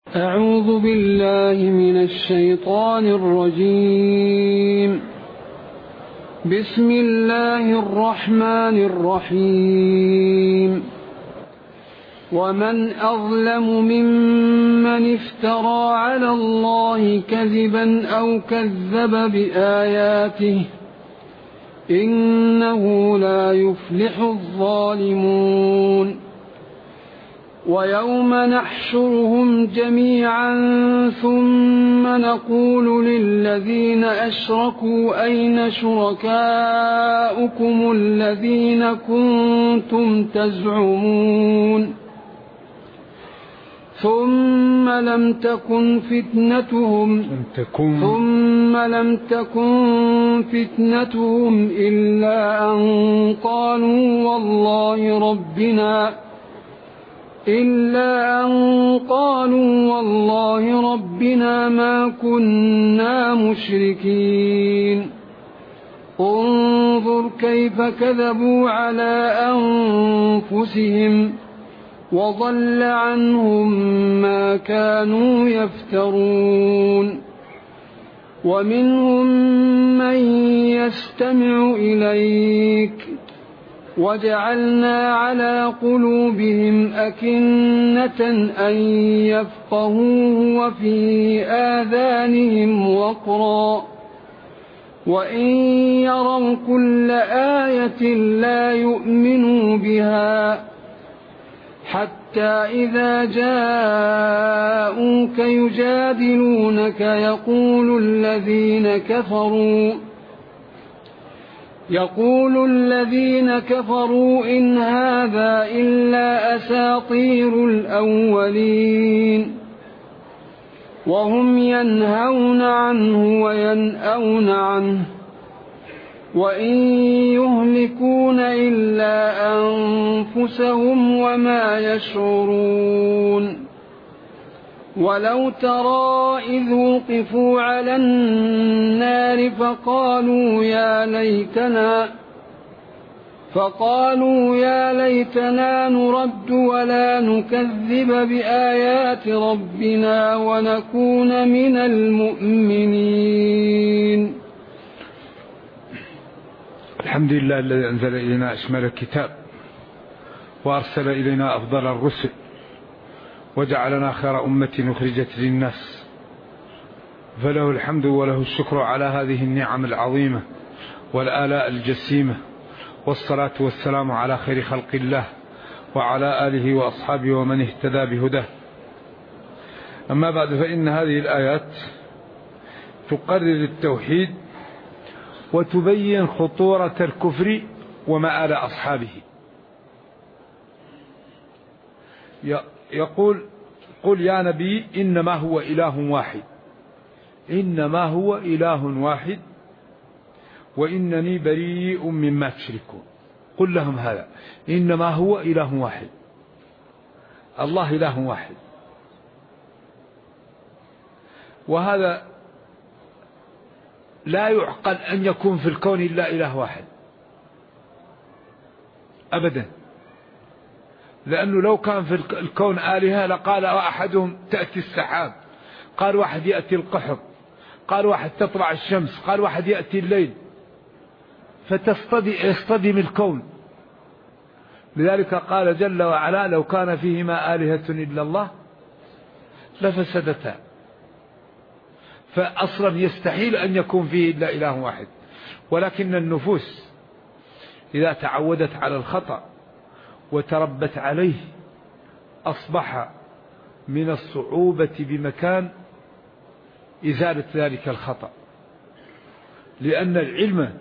أعوذ بالله من الشيطان الرجيم. بسم الله الرحمن الرحيم. ومن أظلم ممن افترى على الله كذبا أو كذب بآياته إنه لا يفلح الظالمون. ويوم نحشرهم جميعا ثم نقول للذين أشركوا أين شركاؤكم الذين كنتم تزعمون ثم لم تكن فتنتهم إلا أن قالوا والله ربنا ما كنا مشركين. انظر كيف كذبوا على أنفسهم وضل عنهم ما كانوا يفترون. ومنهم من يستمع إليك وجعلنا على قلوبهم أكنة أن يفقهوه وفي آذانهم وقرا وإن يروا كل آية لا يؤمنوا بها حتى إذا جاءوك يجادلونك يقول الذين كفروا إن هذا إلا أساطير الأولين وهم ينهون عنه وينأون عنه وإن يهلكون إلا أنفسهم وما يشعرون. ولو ترى إذ وقفوا على النار فقالوا يا ليتنا نرد ولا نكذب بآيات ربنا ونكون من المؤمنين. الحمد لله الذي أنزل إلينا أشمل الكتاب وأرسل إلينا أفضل الرسل وجعلنا خير أمة أخرجت للناس، فله الحمد وله الشكر على هذه النعم العظيمة والآلاء الجسيمة، والصلاة والسلام على خير خلق الله وعلى آله وأصحابه ومن اهتدى بهداه. أما بعد، فإن هذه الآيات تقرر التوحيد وتبين خطورة الكفر ومآل أصحابه. يقول: قل يا نبي إنما هو إله واحد وإنني بريء مما تشركون. قل لهم هذا، إنما هو إله واحد، الله إله واحد، وهذا لا يعقل أن يكون في الكون إلا إله واحد أبدا، لأنه لو كان في الكون آلهة لقال أحدهم تأتي السحاب، قال واحد يأتي القحط، قال واحد تطلع الشمس، قال واحد يأتي الليل، فيصطدم الكون. لذلك قال جل وعلا: لو كان فيهما آلهة إلا الله لفسدتا. فأصلا يستحيل أن يكون فيه إلا إله واحد، ولكن النفوس إذا تعودت على الخطأ وتربت عليه أصبح من الصعوبة بمكان إزالة ذلك الخطأ، لأن العلم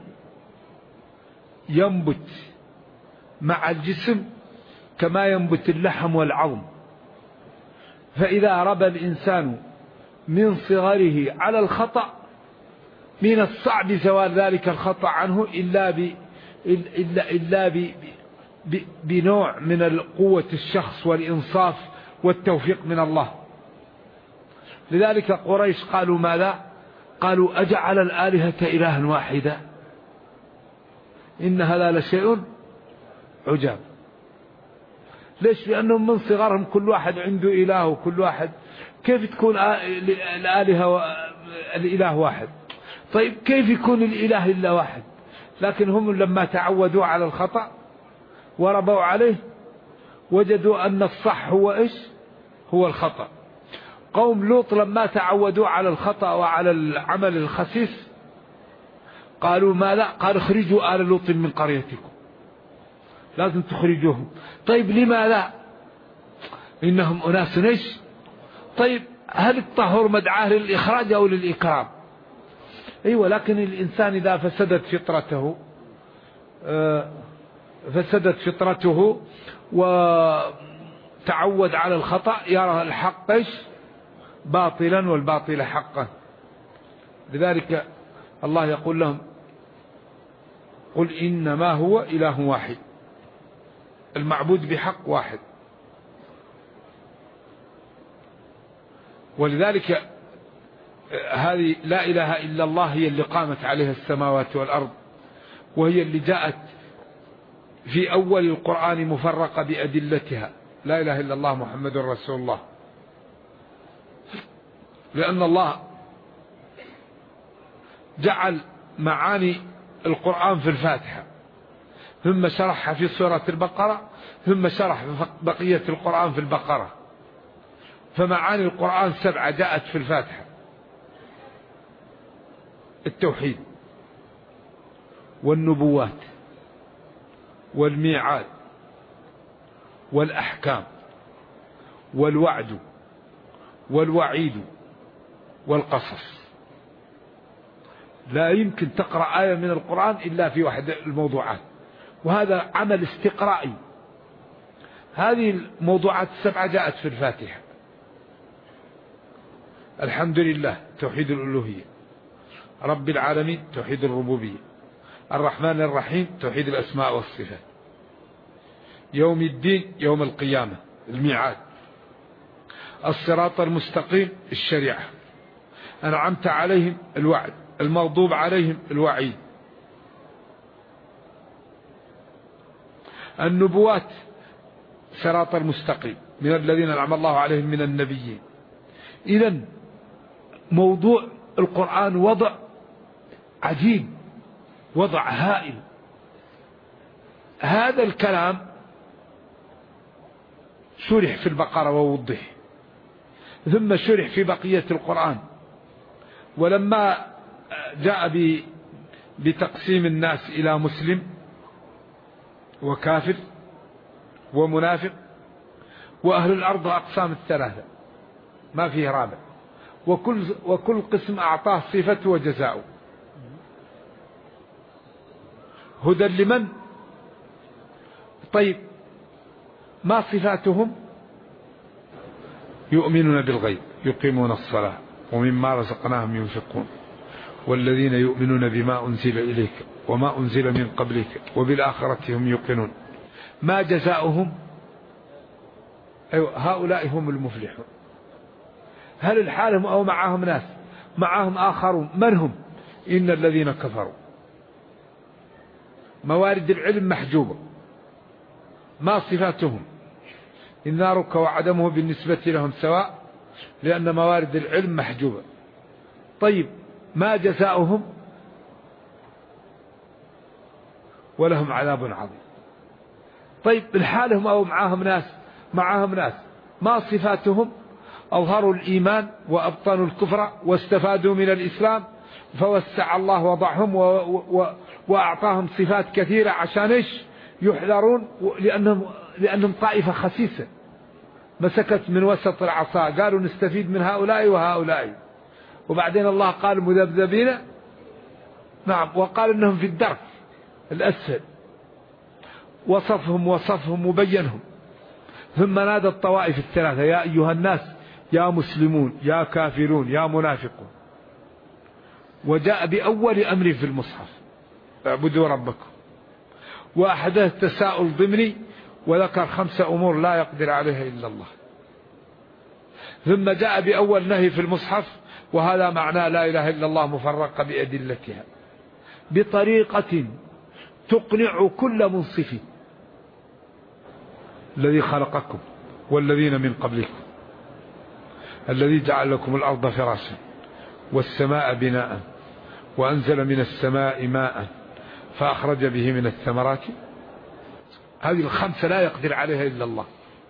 ينبت مع الجسم كما ينبت اللحم والعظم، فإذا ربى الإنسان من صغره على الخطأ من الصعب زوال ذلك الخطأ عنه إلا بنوع من قوة الشخص والإنصاف والتوفيق من الله. لذلك قريش قالوا ماذا؟ قالوا: أجعل الآلهة إلها واحدا إن هذا لشيء عجاب. ليش؟ لأنهم من صغرهم كل واحد عنده إله، وكل واحد كيف تكون الإله واحد؟ طيب كيف يكون الإله إلا واحد؟ لكن هم لما تعودوا على الخطأ وربوا عليه وجدوا أن الصح هو إيش؟ هو الخطأ. قوم لوط لما تعودوا على الخطأ وعلى العمل الخسيس قالوا ما لا، قال اخرجوا آل لوط من قريتكم، لازم تخرجوهم. طيب لما لا؟ إنهم أناس إيش؟ طيب هل الطهور مدعاه للإخراج أو للإكرام؟ أيوة، لكن الإنسان إذا فسدت فطرته وتعود على الخطأ يرى الحق إيش؟ باطلا والباطل حقا. لذلك الله يقول لهم قل إنما هو إله واحد، المعبود بحق واحد. ولذلك هذه لا إله إلا الله هي اللي قامت عليها السماوات والأرض، وهي اللي جاءت في أول القرآن مفرقة بأدلتها. لا إله إلا الله محمد رسول الله، لأن الله جعل معاني القرآن في الفاتحة، ثم شرحها في سورة البقرة، ثم شرح بقية القرآن في البقرة. فمعاني القرآن 7 جاءت في الفاتحة: التوحيد، والنبوات، والميعاد، والأحكام، والوعد، والوعيد، والقصص. لا يمكن تقرأ آية من القرآن إلا في واحد الموضوعات، وهذا عمل استقرائي. هذه الموضوعات 7 جاءت في الفاتحة: الحمد لله توحيد الألوهية، رب العالمين توحيد الربوبية، الرحمن الرحيم توحيد الأسماء والصفات، يوم الدين يوم القيامة الميعاد، الصراط المستقيم الشريعة، أنعمت عليهم الوعد، المغضوب عليهم الوعيد. النبوات صراط المستقيم من الذين أنعم الله عليهم من النبيين. إذن موضوع القرآن وضع عجيب، وضع هائل. هذا الكلام شرح في البقرة ووضح، ثم شرح في بقية القرآن. ولما جاء بتقسيم الناس إلى مسلم وكافر ومنافق وأهل الأرض أقسام 3، ما فيه رابع، وكل قسم أعطاه صفته وجزاؤه. هدى لمن؟ طيب ما صفاتهم؟ يؤمنون بالغيب، يقيمون الصلاة، ومما رزقناهم ينفقون، والذين يؤمنون بما أنزل إليك وما أنزل من قبلك وبالآخرة هم يوقنون. ما جزاؤهم؟ أيوة، هؤلاء هم المفلحون. هل الحالهم أو معهم ناس؟ معهم آخرون. من هم؟ إن الذين كفروا. موارد العلم محجوبة. ما صفاتهم؟ إن نارك وعدمه بالنسبة لهم سواء، لأن موارد العلم محجوبة. طيب ما جزاؤهم؟ ولهم عذاب عظيم. طيب الحالهم أو معهم ناس؟ معهم ناس. ما صفاتهم؟ أظهروا الإيمان وأبطنوا الكفر واستفادوا من الإسلام، فوسع الله وضعهم وأعطاهم صفات كثيرة عشان إيش؟ يحذرون، لأنهم طائفة خسيسة مسكت من وسط العصا، قالوا نستفيد من هؤلاء وهؤلاء، وبعدين الله قال مذبذبين. نعم، وقال إنهم في الدرك الأسفل، وصفهم وبينهم. ثم نادى الطوائف 3: يا أيها الناس، يا مسلمون، يا كافرون، يا منافقون. وجاء بأول أمر في المصحف: اعبدوا ربكم. وأحدث تساؤل ضمني وذكر 5 أمور لا يقدر عليها إلا الله. ثم جاء بأول نهي في المصحف، وهذا معناه لا إله إلا الله مفرقة بأدلتها بطريقة تقنع كل منصف. الذي خلقكم والذين من قبلكم الذي جعل لكم الأرض فراشا والسماء بناء وأنزل من السماء ماء فأخرج به من الثمرات. هذه الخمسة لا يقدر عليها إلا الله.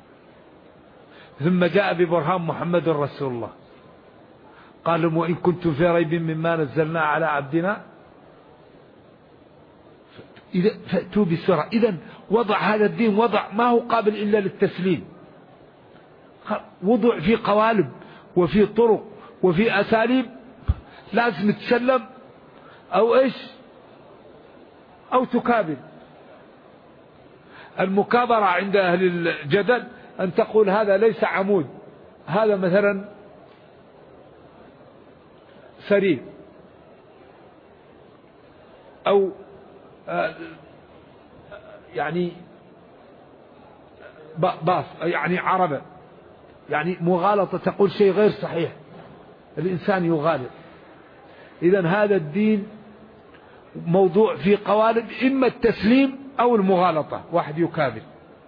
ثم جاء ببرهان محمد رسول الله، قال لهم وإن كنتم في ريب مما نزلنا على عبدنا فأتوا بسرعة. إذن وضع هذا الدين وضع ما هو قابل إلا للتسليم، وضع في قوالب وفي طرق وفي أساليب لازم تسلم أو إيش أو تكابل. المكابرة عند أهل الجدل أن تقول هذا ليس عمود، هذا مثلا سرير أو يعني باص يعني عربة، يعني مغالطة، تقول شيء غير صحيح، الإنسان يغالط. إذن هذا الدين موضوع في قوالب، إما التسليم أو المغالطة، واحد يكابل.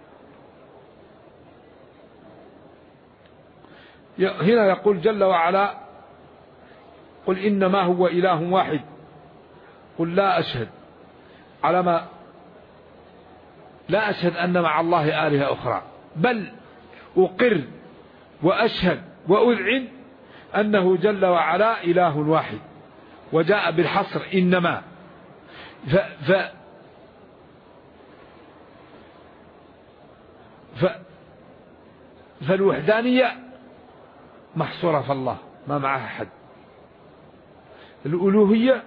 هنا يقول جل وعلا قل إنما هو إله واحد قل لا أشهد على ما لا أشهد أن مع الله آلهة أخرى، بل أقر وأشهد وأذعن أنه جل وعلا إله واحد. وجاء بالحصر إنما فالوحدانية محصورة في الله ما معها أحد، الألوهية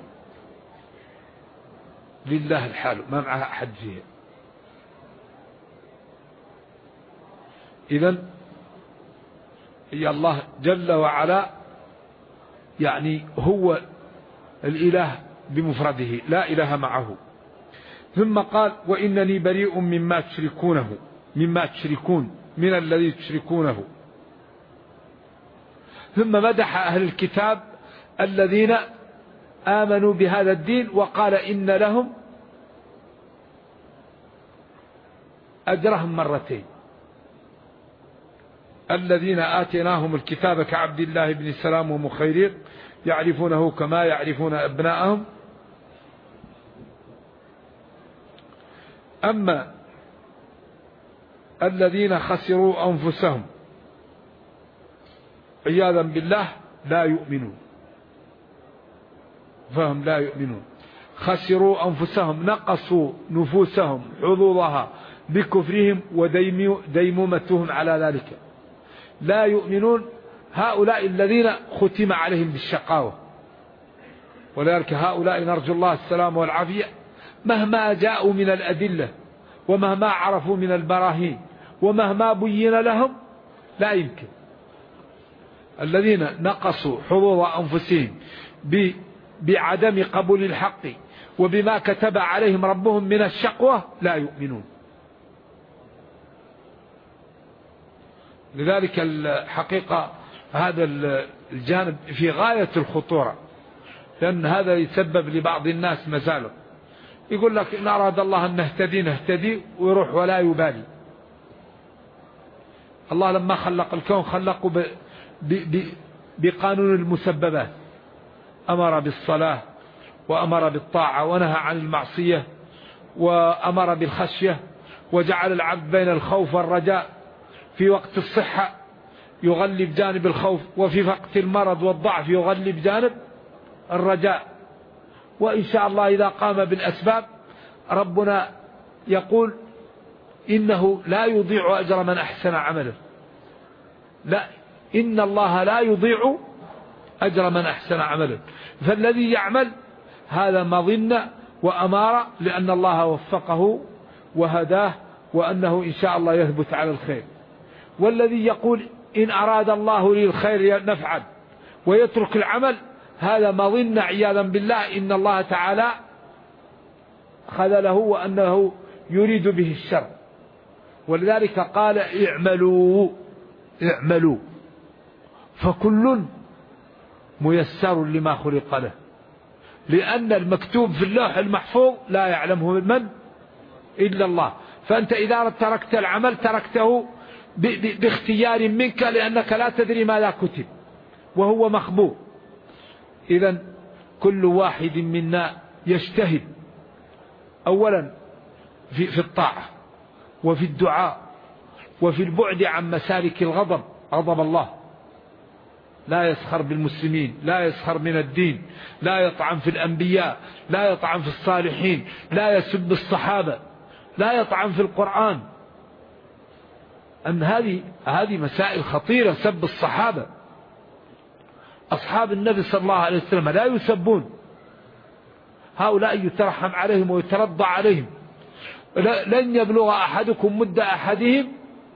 لله الحال ما معها أحد فيها. إذن هي الله جل وعلا يعني هو الإله بمفرده لا إله معه. ثم قال وإنني بريء مما تشركون من الذي تشركونه. ثم مدح أهل الكتاب الذين آمنوا بهذا الدين وقال إن لهم أجرهم مرتين. الذين آتيناهم الكتاب كعبد الله بن سلام ومخيريق يعرفونه كما يعرفون أبناءهم. أما الذين خسروا أنفسهم عياذا بالله لا يؤمنون، فهم لا يؤمنون. خسروا أنفسهم نقصوا نفوسهم حظوظها بكفرهم وديمومتهم على ذلك، لا يؤمنون. هؤلاء الذين ختم عليهم بالشقاوة، ولذلك هؤلاء نرجو الله السلام والعافية مهما جاءوا من الأدلة ومهما عرفوا من البراهين ومهما بين لهم لا يمكن. الذين نقصوا حظوظ أنفسهم بعدم قبول الحق وبما كتب عليهم ربهم من الشقوة لا يؤمنون. لذلك الحقيقة هذا الجانب في غاية الخطورة، لأن هذا يسبب لبعض الناس مزالق، يقول لك إن أراد الله أن نهتدي ويروح ولا يبالي. الله لما خلق الكون خلقه بقانون المسببات، أمر بالصلاة وأمر بالطاعة ونهى عن المعصية وأمر بالخشية، وجعل العبد بين الخوف والرجاء، في وقت الصحة يغلب جانب الخوف، وفي وقت المرض والضعف يغلب جانب الرجاء. وإن شاء الله إذا قام بالأسباب ربنا يقول إنه لا يضيع أجر من أحسن عمله. لا، إن الله لا يضيع أجر من أحسن عمله. فالذي يعمل هذا مظنة وأمارة لأن الله وفقه وهداه وأنه إن شاء الله يثبت على الخير. والذي يقول إن أراد الله لي الخير نفعل ويترك العمل، هذا مظنة عياذا بالله إن الله تعالى خذله وأنه يريد به الشر. ولذلك قال اعملوا فكل ميسر لما خلق له، لأن المكتوب في اللوح المحفوظ لا يعلمه من إلا الله. فأنت إذا تركت العمل تركته باختيار منك، لأنك لا تدري ماذا كتب وهو مخبوء. إذن كل واحد منا يجتهد أولا في الطاعة وفي الدعاء وفي البعد عن مسالك الغضب، غضب الله. لا يسخر بالمسلمين، لا يسخر من الدين، لا يطعن في الأنبياء، لا يطعن في الصالحين، لا يسب الصحابة، لا يطعن في القرآن. أن هذه مسائل خطيرة. سب الصحابة، أصحاب النبي صلى الله عليه وسلم لا يسبون، هؤلاء يترحم عليهم ويترضى عليهم. لن يبلغ أحدكم مد أحدهم.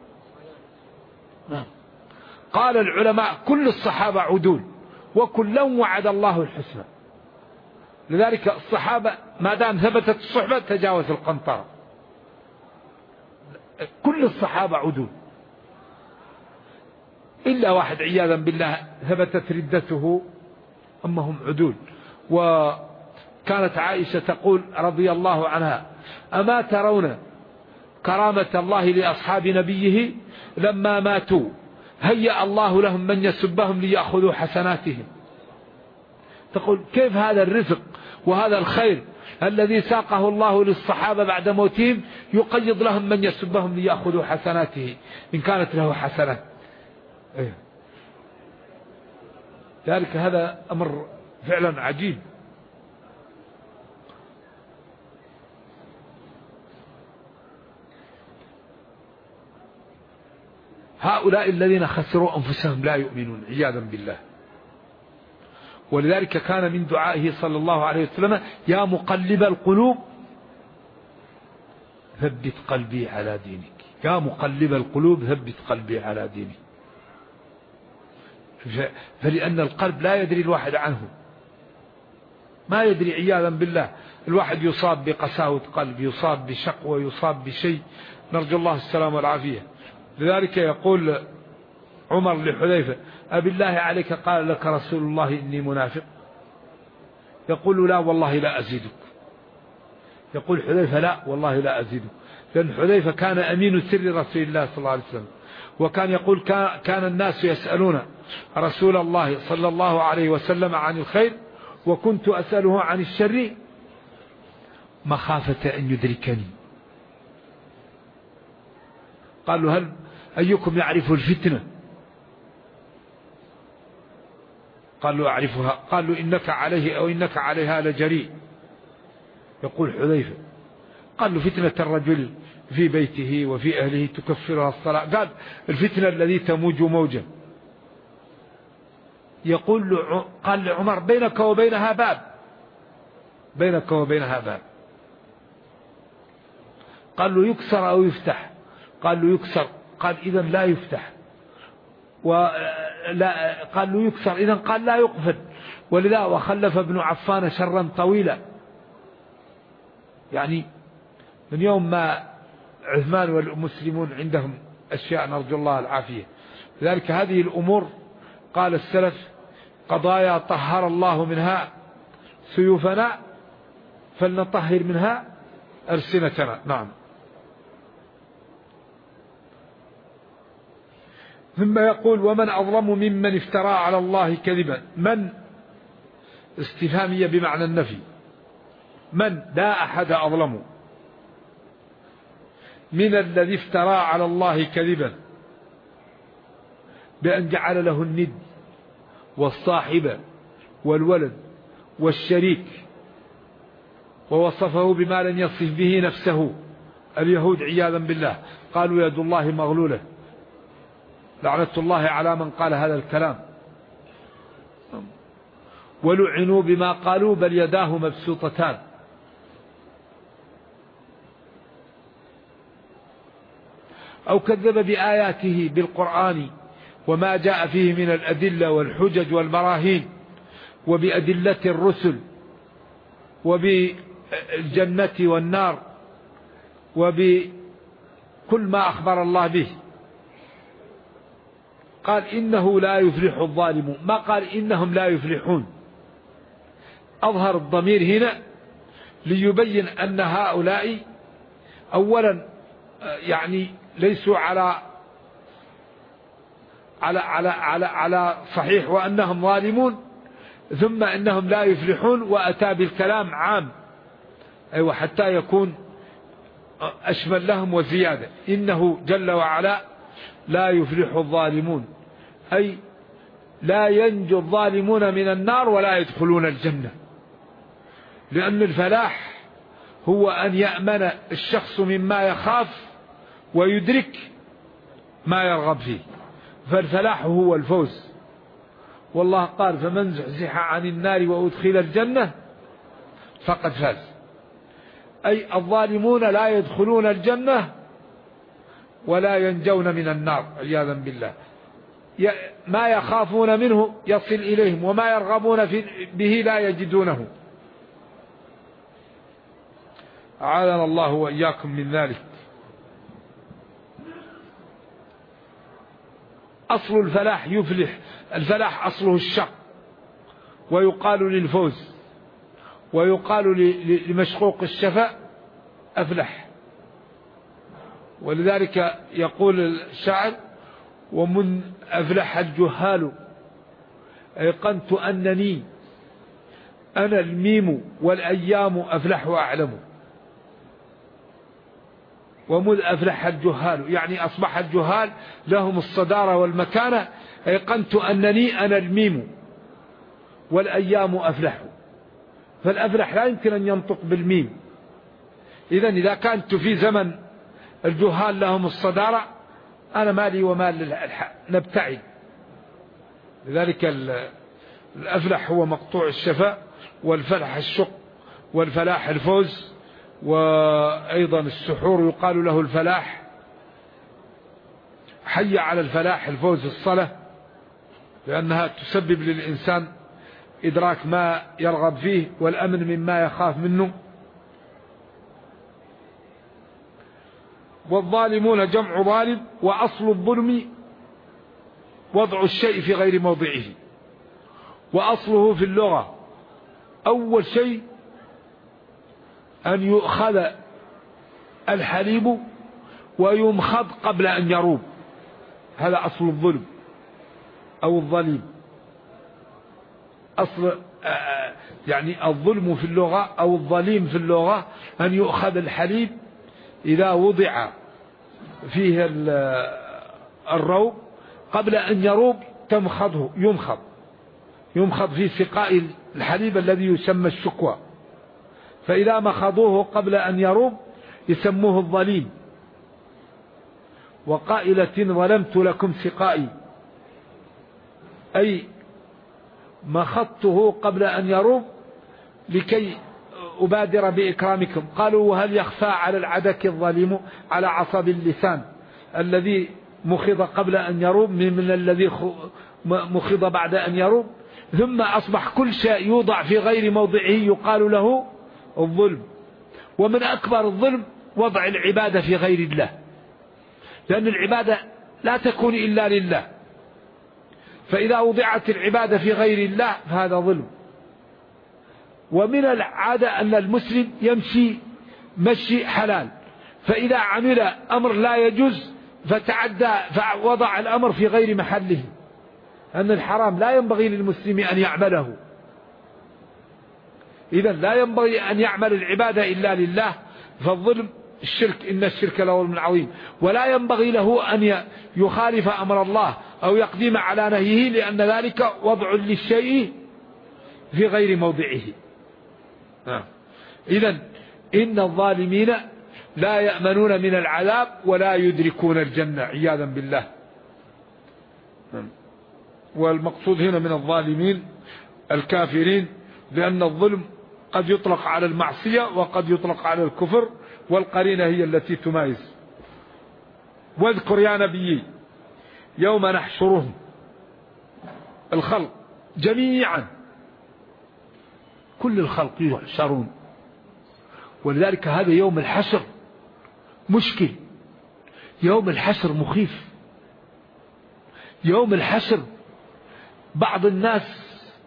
قال العلماء كل الصحابة عدول وكلا وعد الله الحسنى. لذلك الصحابة ما دام ثبتت الصحبة تجاوز القنطرة. كل الصحابة عدول إلا واحد عياذا بالله ثبتت ردته، أما هم عدول. وكانت عائشة تقول رضي الله عنها: أما ترون كرامة الله لأصحاب نبيه لما ماتوا هيأ الله لهم من يسبهم ليأخذوا حسناتهم. تقول كيف هذا الرزق وهذا الخير الذي ساقه الله للصحابة بعد موتهم يقيض لهم من يسبهم ليأخذوا حسناته إن كانت له حسنات. ذلك هذا أمر فعلا عجيب. هؤلاء الذين خسروا أنفسهم لا يؤمنون عياذا بالله. ولذلك كان من دعائه صلى الله عليه وسلم: يا مقلب القلوب ثبت قلبي على دينك. يا مقلب القلوب ثبت قلبي على دينك. فلأن القلب لا يدري الواحد عنه، ما يدري عياذا بالله. الواحد يصاب بقساوة قلب، يصاب بشقوة، يصاب بشيء، نرجو الله السلام والعافية. لذلك يقول عمر لحذيفة: أبي الله عليك قال لك رسول الله إني منافق؟ يقول: لا والله لا أزيدك. يقول حذيفة: لا والله لا أزيدك. لأن حذيفة كان أمين سر رسول الله صلى الله عليه وسلم، وكان يقول: كان الناس يسألون رسول الله صلى الله عليه وسلم عن الخير وكنت أسأله عن الشر مخافة أن يدركني. قالوا: هل أيكم يعرف الفتنة؟ قالوا: أعرفها. قالوا: إنك عليه أو إنك عليها لجريء. يقول حذيفة: قالوا: فتنة الرجل في بيته وفي أهله تكفرها الصلاة. قال: الفتنة الذي تموج موجا. قال لعمر: بينك وبينها باب، بينك وبينها باب. قال له: يكسر أو يفتح؟ قال له: يكسر. قال: إذن لا يفتح. قال له: يكسر. إذن قال: لا يقفل. ولذا وخلف ابن عفان شرا طويلا. يعني من يوم ما عثمان والمسلمون عندهم أشياء نرجو الله العافية. لذلك هذه الأمور قال السلف: قضايا طهر الله منها سيوفنا فلنطهر منها ألسنتنا. نعم. ثم يقول: ومن أظلم ممن افترى على الله كذبا. من استفهامية بمعنى النفي. من، لا أحد أظلم من الذي افترى على الله كذبا بأن جعل له الند والصاحب والولد والشريك ووصفه بما لم يصف به نفسه. اليهود عياذا بالله قالوا: يد الله مغلولة. لعنة الله على من قال هذا الكلام. ولعنوا بما قالوا بل يداه مبسوطتان. أو كذب بآياته بالقرآن وما جاء فيه من الأدلة والحجج والبراهين، وبأدلة الرسل، وبالجنة والنار، وبكل ما أخبر الله به. قال: إنه لا يفلح الظالمون، ما قال إنهم لا يفلحون. أظهر الضمير هنا ليبين أن هؤلاء أولا يعني ليسوا على صحيح وأنهم ظالمون، ثم إنهم لا يفلحون، وأتى بالكلام عام أيوة حتى يكون أشمل لهم وزيادة. إنه جل وعلا لا يفلح الظالمون، أي لا ينجو الظالمون من النار ولا يدخلون الجنة. لأن الفلاح هو أن يأمن الشخص مما يخاف ويدرك ما يرغب فيه، فالفلاح هو الفوز. والله قال فمن زحزح عن النار وأدخل الجنة فقد فاز. أي الظالمون لا يدخلون الجنة ولا ينجون من النار عياذا بالله. ما يخافون منه يصل إليهم، وما يرغبون به لا يجدونه. أعاذنا الله وإياكم من ذلك. أصل الفلاح يفلح، الفلاح أصله الشق، ويقال للفوز، ويقال لمشقوق الشفاء أفلح. ولذلك يقول الشاعر ومن أفلح الجهال أيقنت أنني أنا الميم والأيام أفلح وأعلم. ومذ أفلح الجهال يعني أصبح الجهال لهم الصدارة والمكانة. أيقنت أنني أنا الميم والأيام أفلح. فالأفلح لا يمكن أن ينطق بالميم. إذا كانت في زمن الجهال لهم الصدارة، أنا مالي ومال نبتعد. لذلك الأفلح هو مقطوع الشفاء، والفلح الشق، والفلاح الفوز. وأيضا السحور يقال له الفلاح. حي على الفلاح الفوز الصلاة، لأنها تسبب للإنسان إدراك ما يرغب فيه والأمن مما يخاف منه. والظالمون جمع ظالم، وأصل الظلم وضع الشيء في غير موضعه. وأصله في اللغة أول شيء أن يؤخذ الحليب ويمخض قبل أن يروب، هذا أصل الظلم أو الظليم. أصل يعني الظلم في اللغة أو الظليم في اللغة أن يؤخذ الحليب إذا وضع فيه الروب قبل أن يروب تمخضه، يمخض في سقاء الحليب الذي يسمى الشكوى. فإذا مخضوه قبل أن يروب يسموه الظليم. وقائلة ظلمت لكم سقائي، أي مخضته قبل أن يروب لكي أبادر بإكرامكم. قالوا وهل يخفى على العدك الظليم على عصب اللسان الذي مخض قبل أن يروب من الذي مخض بعد أن يروب؟ ثم أصبح كل شيء يوضع في غير موضعه يقال له الظلم. ومن أكبر الظلم وضع العبادة في غير الله، لأن العبادة لا تكون إلا لله، فإذا وضعت العبادة في غير الله فهذا ظلم. ومن العادة أن المسلم يمشي مشي حلال، فإذا عمل أمر لا يجوز فتعدى فوضع الأمر في غير محله، أن الحرام لا ينبغي للمسلم أن يعمله. إذن لا ينبغي أن يعمل العبادة إلا لله. فالظلم الشرك، إن الشرك لظلم عظيم. ولا ينبغي له أن يخالف أمر الله أو يقدم على نهيه، لأن ذلك وضع للشيء في غير موضعه. إذن إن الظالمين لا يأمنون من العذاب ولا يدركون الجنة عياذا بالله. والمقصود هنا من الظالمين الكافرين، لأن الظلم قد يطلق على المعصية وقد يطلق على الكفر، والقرينة هي التي تمايز. واذكر يا نبي يوم نحشرهم الخلق جميعا، كل الخلق يحشرون. ولذلك هذا يوم الحشر مشكل، يوم الحشر مخيف. يوم الحشر بعض الناس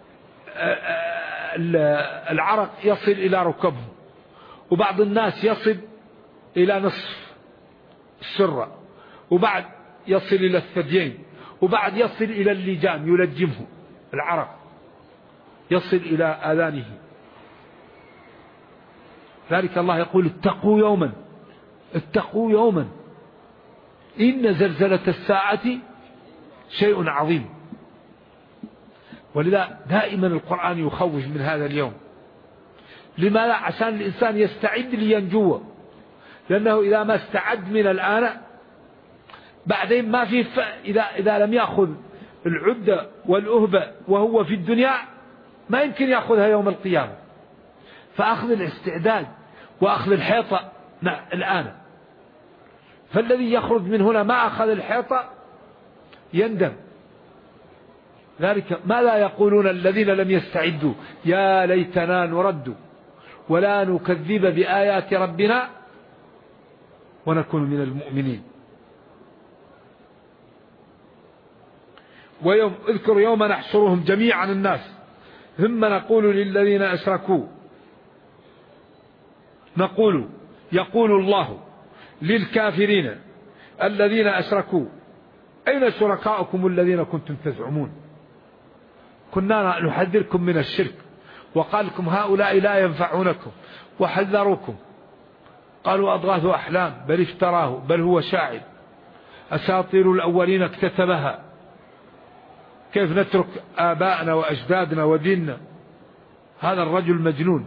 العرق يصل إلى ركبهم، وبعض الناس يصل إلى نصف، السرة، وبعد يصل إلى الثديين، وبعد يصل إلى اللجام يلجمه العرق، يصل إلى آذانه. ذلك الله يقول اتقوا يوما، اتقوا يوما إن زلزلة الساعة شيء عظيم. ولذا دائما القرآن يخوف من هذا اليوم. لماذا؟ عشان الإنسان يستعد لينجوه، لأنه إذا ما استعد من الآن بعدين ما في إذا لم يأخذ العدة والأهبة وهو في الدنيا ما يمكن يأخذها يوم القيامة. فأخذ الاستعداد وأخذ الحيطة الآن. فالذي يخرج من هنا ما أخذ الحيطة يندم. ذلك ما لا يقولون الذين لم يستعدوا يا ليتنا نرد ولا نكذب بآيات ربنا ونكون من المؤمنين. اذكر يوم نحشرهم جميعا الناس ثم نقول للذين أشركوا يقول الله للكافرين الذين أشركوا أين شركاؤكم الذين كنتم تزعمون كنا نحذركم من الشرك وقال لكم هؤلاء لا ينفعونكم وحذروكم. قالوا أضغاث أحلام بل افتراه بل هو شاعر أساطير الأولين اكتتبها. كيف نترك آباءنا وأجدادنا وديننا؟ هذا الرجل مجنون.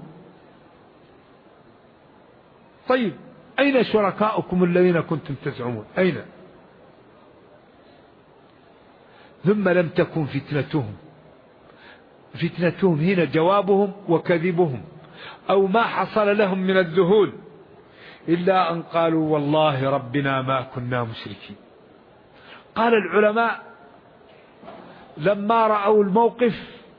طيب أين شركاؤكم الذين كنتم تزعمون؟ أين؟ ثم لم تكن فتنتهم هنا جوابهم وكذبهم أو ما حصل لهم من الذهول إلا أن قالوا والله ربنا ما كنا مشركين. قال العلماء لما رأوا الموقف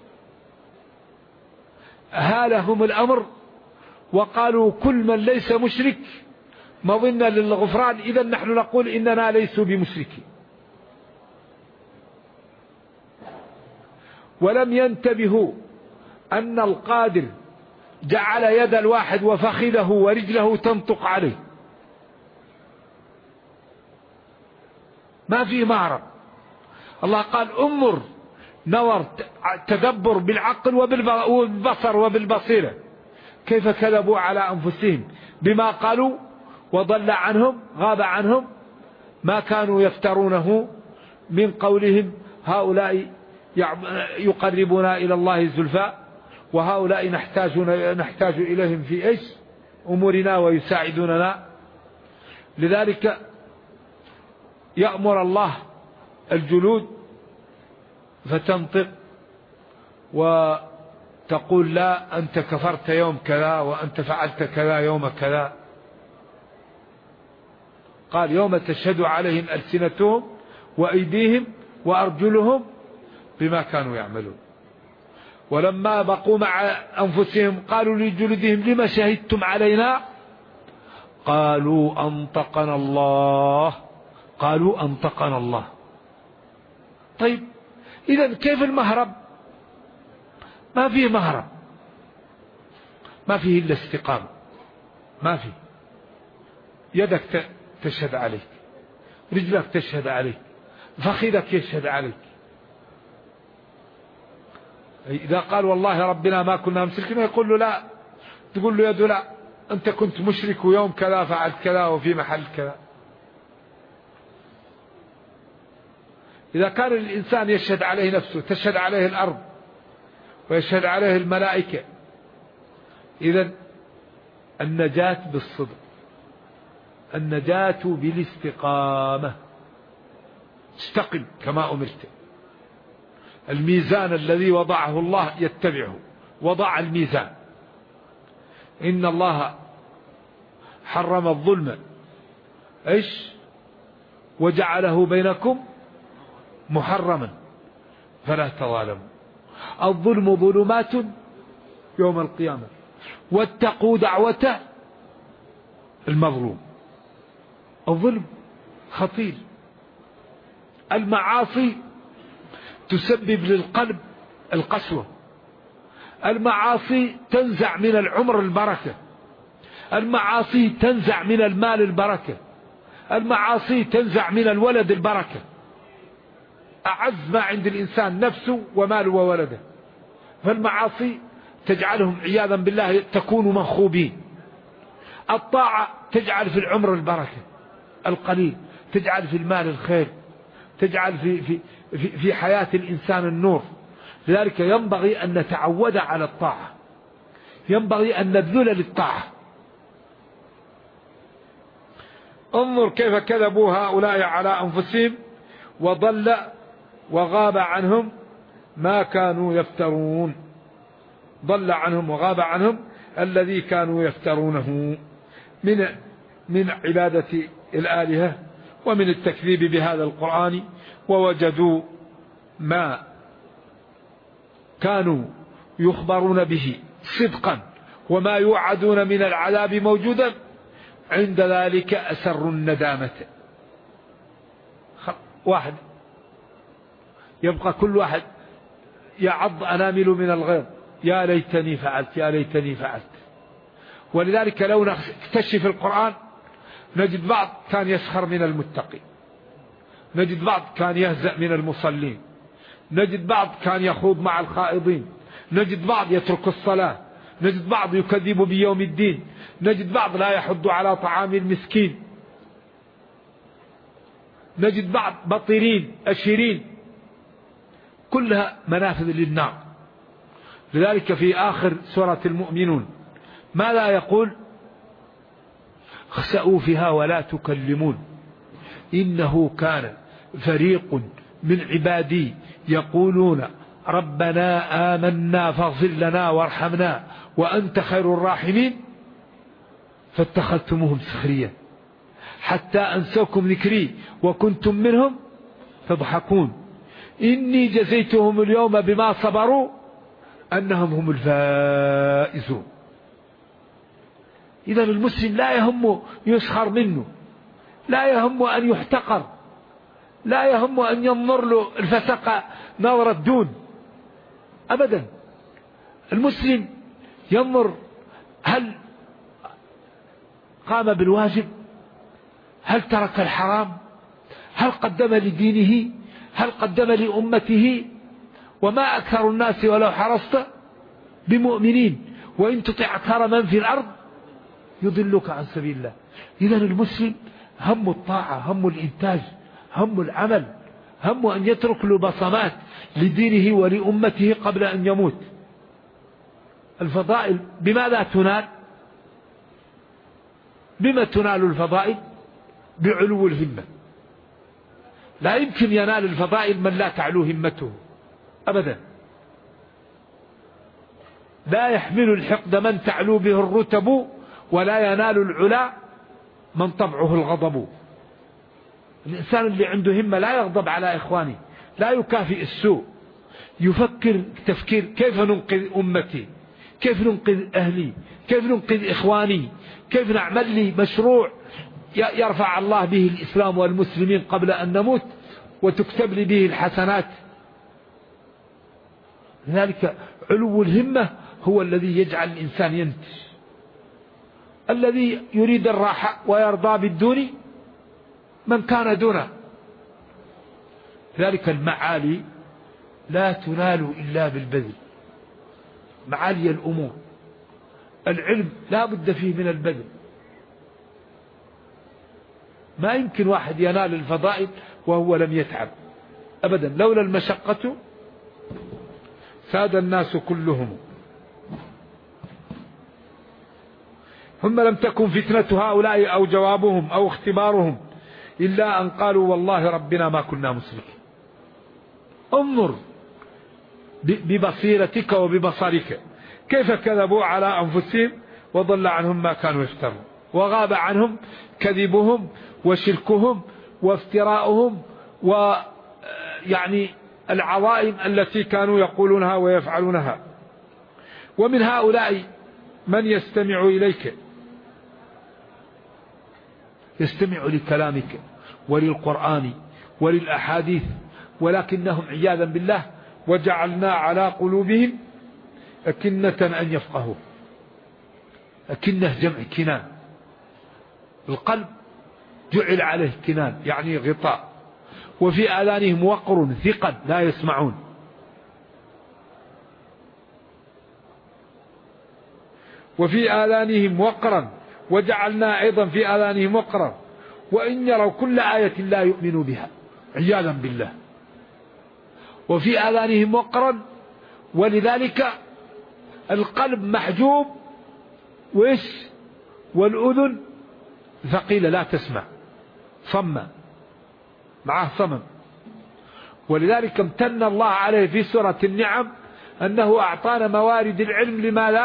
هالهم الأمر وقالوا كل من ليس مشرك مظنة للغفران، إذا نحن نقول إننا ليسوا بمشركين. ولم ينتبهوا أن القادر جعل يد الواحد وفخذه ورجله تنطق عليه، ما في مهرب. الله قال أمر نور تدبر بالعقل وبالبصر وبالبصيرة. كيف كذبوا على أنفسهم بما قالوا وضل عنهم غاب عنهم ما كانوا يفترونه من قولهم هؤلاء يقربنا إلى الله زلفى وهؤلاء نحتاج إليهم في إيش أمورنا ويساعدوننا. لذلك يأمر الله الجلود فتنطق وتقول لا أنت كفرت يوم كذا وأنت فعلت كذا يوم كذا. قال يوم تشهد عليهم ألسنتهم وأيديهم وأرجلهم بما كانوا يعملون. ولما بقوا مع أنفسهم قالوا لجلودهم لما شهدتم علينا قالوا أنطقنا الله. طيب إذن كيف المهرب؟ ما فيه مهرب، ما فيه إلا استقامة. ما فيه. يدك تشهد عليك، رجلك تشهد عليك، فخذك يشهد عليك. إذا قال والله ربنا ما كنا مشركين يقول له لا، تقول له يد لا أنت كنت مشرك ويوم كذا فعلت كذا وفي محل كذا. إذا كان الإنسان يشهد عليه نفسه تشهد عليه الأرض ويشهد عليه الملائكة، إذن النجاة بالصدق، النجاة بالاستقامة. استقم كما أمرت. الميزان الذي وضعه الله يتبعه، وضع الميزان. إن الله حرم الظلم إيش وجعله بينكم محرما فلا تظالموا. الظلم ظلمات يوم القيامة واتقوا دعوة المظلوم. الظلم خطير. المعاصي تسبب للقلب القسوة. المعاصي تنزع من العمر البركة. المعاصي تنزع من المال البركة. المعاصي تنزع من الولد البركة، أعز ما عند الإنسان نفسه وماله وولده، فالمعاصي تجعلهم عياذا بالله تكونوا منخوبين. الطاعة تجعل في العمر البركة القليل، تجعل في المال الخير، تجعل في حياة الإنسان النور. لذلك ينبغي أن نتعود على الطاعة، ينبغي أن نبذل للطاعة. انظر كيف كذبوا هؤلاء على أنفسهم وضل وغاب عنهم ما كانوا يفترون. ضل عنهم وغاب عنهم الذي كانوا يفترونه من عبادة الآلهة ومن التكذيب بهذا القرآن، ووجدوا ما كانوا يخبرون به صدقا وما يوعدون من العذاب موجودا، عند ذلك أسروا الندامة. واحد يبقى كل واحد يعض أنامل من الغيظ، يا ليتني فعلت يا ليتني فعلت. ولذلك لو نكتشف القرآن نجد بعض كان يسخر من المتقين، نجد بعض كان يهزأ من المصلين، نجد بعض كان يخوض مع الخائضين، نجد بعض يترك الصلاة، نجد بعض يكذب بيوم الدين، نجد بعض لا يحض على طعام المسكين، نجد بعض بطرين أشرين، كلها منافذ للنار. لذلك في آخر سورة المؤمنون ماذا يقول؟ اخسأوا فيها ولا تكلمون إنه كان فريق من عبادي يقولون ربنا آمنا فاغفر لنا وارحمنا وأنت خير الراحمين فاتخذتموهم سخريا حتى أنسوكم ذكري وكنتم منهم تضحكون إني جزيتهم اليوم بما صبروا أنهم هم الفائزون. إذا المسلم لا يهم يسخر منه، لا يهم أن يحتقر، لا يهم أن ينظر له الفسق نظر الدون أبدا. المسلم ينظر هل قام بالواجب، هل ترك الحرام، هل قدم لدينه، هل قدم لأمته. وما أكثر الناس ولو حرصت بمؤمنين وإن تطع أكثر من في الأرض يضلك عن سبيل الله. إذن المسلم هم الطاعة، هم الإنتاج، هم العمل، هم أن يترك له بصمات لدينه ولأمته قبل أن يموت. الفضائل بماذا تنال؟ بما تنال الفضائل؟ بعلو الهمة. لا يمكن ينال الفضائل من لا تعلو همته أبدا. لا يحمل الحقد من تعلو به الرتب ولا ينال العلا من طبعه الغضب. الإنسان اللي عنده همة لا يغضب على إخوانه، لا يكافئ السوء، يفكر تفكير كيف ننقذ أمتي، كيف ننقذ أهلي، كيف ننقذ إخواني، كيف نعمل لي مشروع يرفع الله به الإسلام والمسلمين قبل أن نموت وتكتب لي به الحسنات. لذلك علو الهمة هو الذي يجعل الإنسان ينتج. الذي يريد الراحة ويرضى بالدون من كان دونه. ذلك المعالي لا تنال إلا بالبذل. معالي الأمور، العلم لا بد فيه من البذل. ما يمكن واحد ينال الفضائل وهو لم يتعب أبدا. لولا المشقة ساد الناس كلهم. ثم لم تكن فتنة هؤلاء أو جوابهم أو اختبارهم إلا أن قالوا والله ربنا ما كنا مشركين. انظر ببصيرتك وببصرك كيف كذبوا على أنفسهم وضل عنهم ما كانوا يفترون، وغاب عنهم كذبهم وشركهم وافتراؤهم ويعني العظائم التي كانوا يقولونها ويفعلونها. ومن هؤلاء من يستمع إليك، يستمع لكلامك وللقرآن وللأحاديث، ولكنهم عياذا بالله وجعلنا على قلوبهم أكنة أن يفقهوا. أكنة جمع كنان. القلب جعل عليه كنان يعني غطاء، وفي آذانهم وقر ثقل لا يسمعون. وفي آذانهم وقرا وجعلنا أيضا في آذانهم وقرا وإن يروا كل آية لا يؤمنوا بها عياذا بالله. وفي آذانهم وقرا، ولذلك القلب محجوب والأذن ثقيلة لا تسمع، صمة معه صمم. ولذلك امتن الله عليه في سورة النعم أنه أعطانا موارد العلم.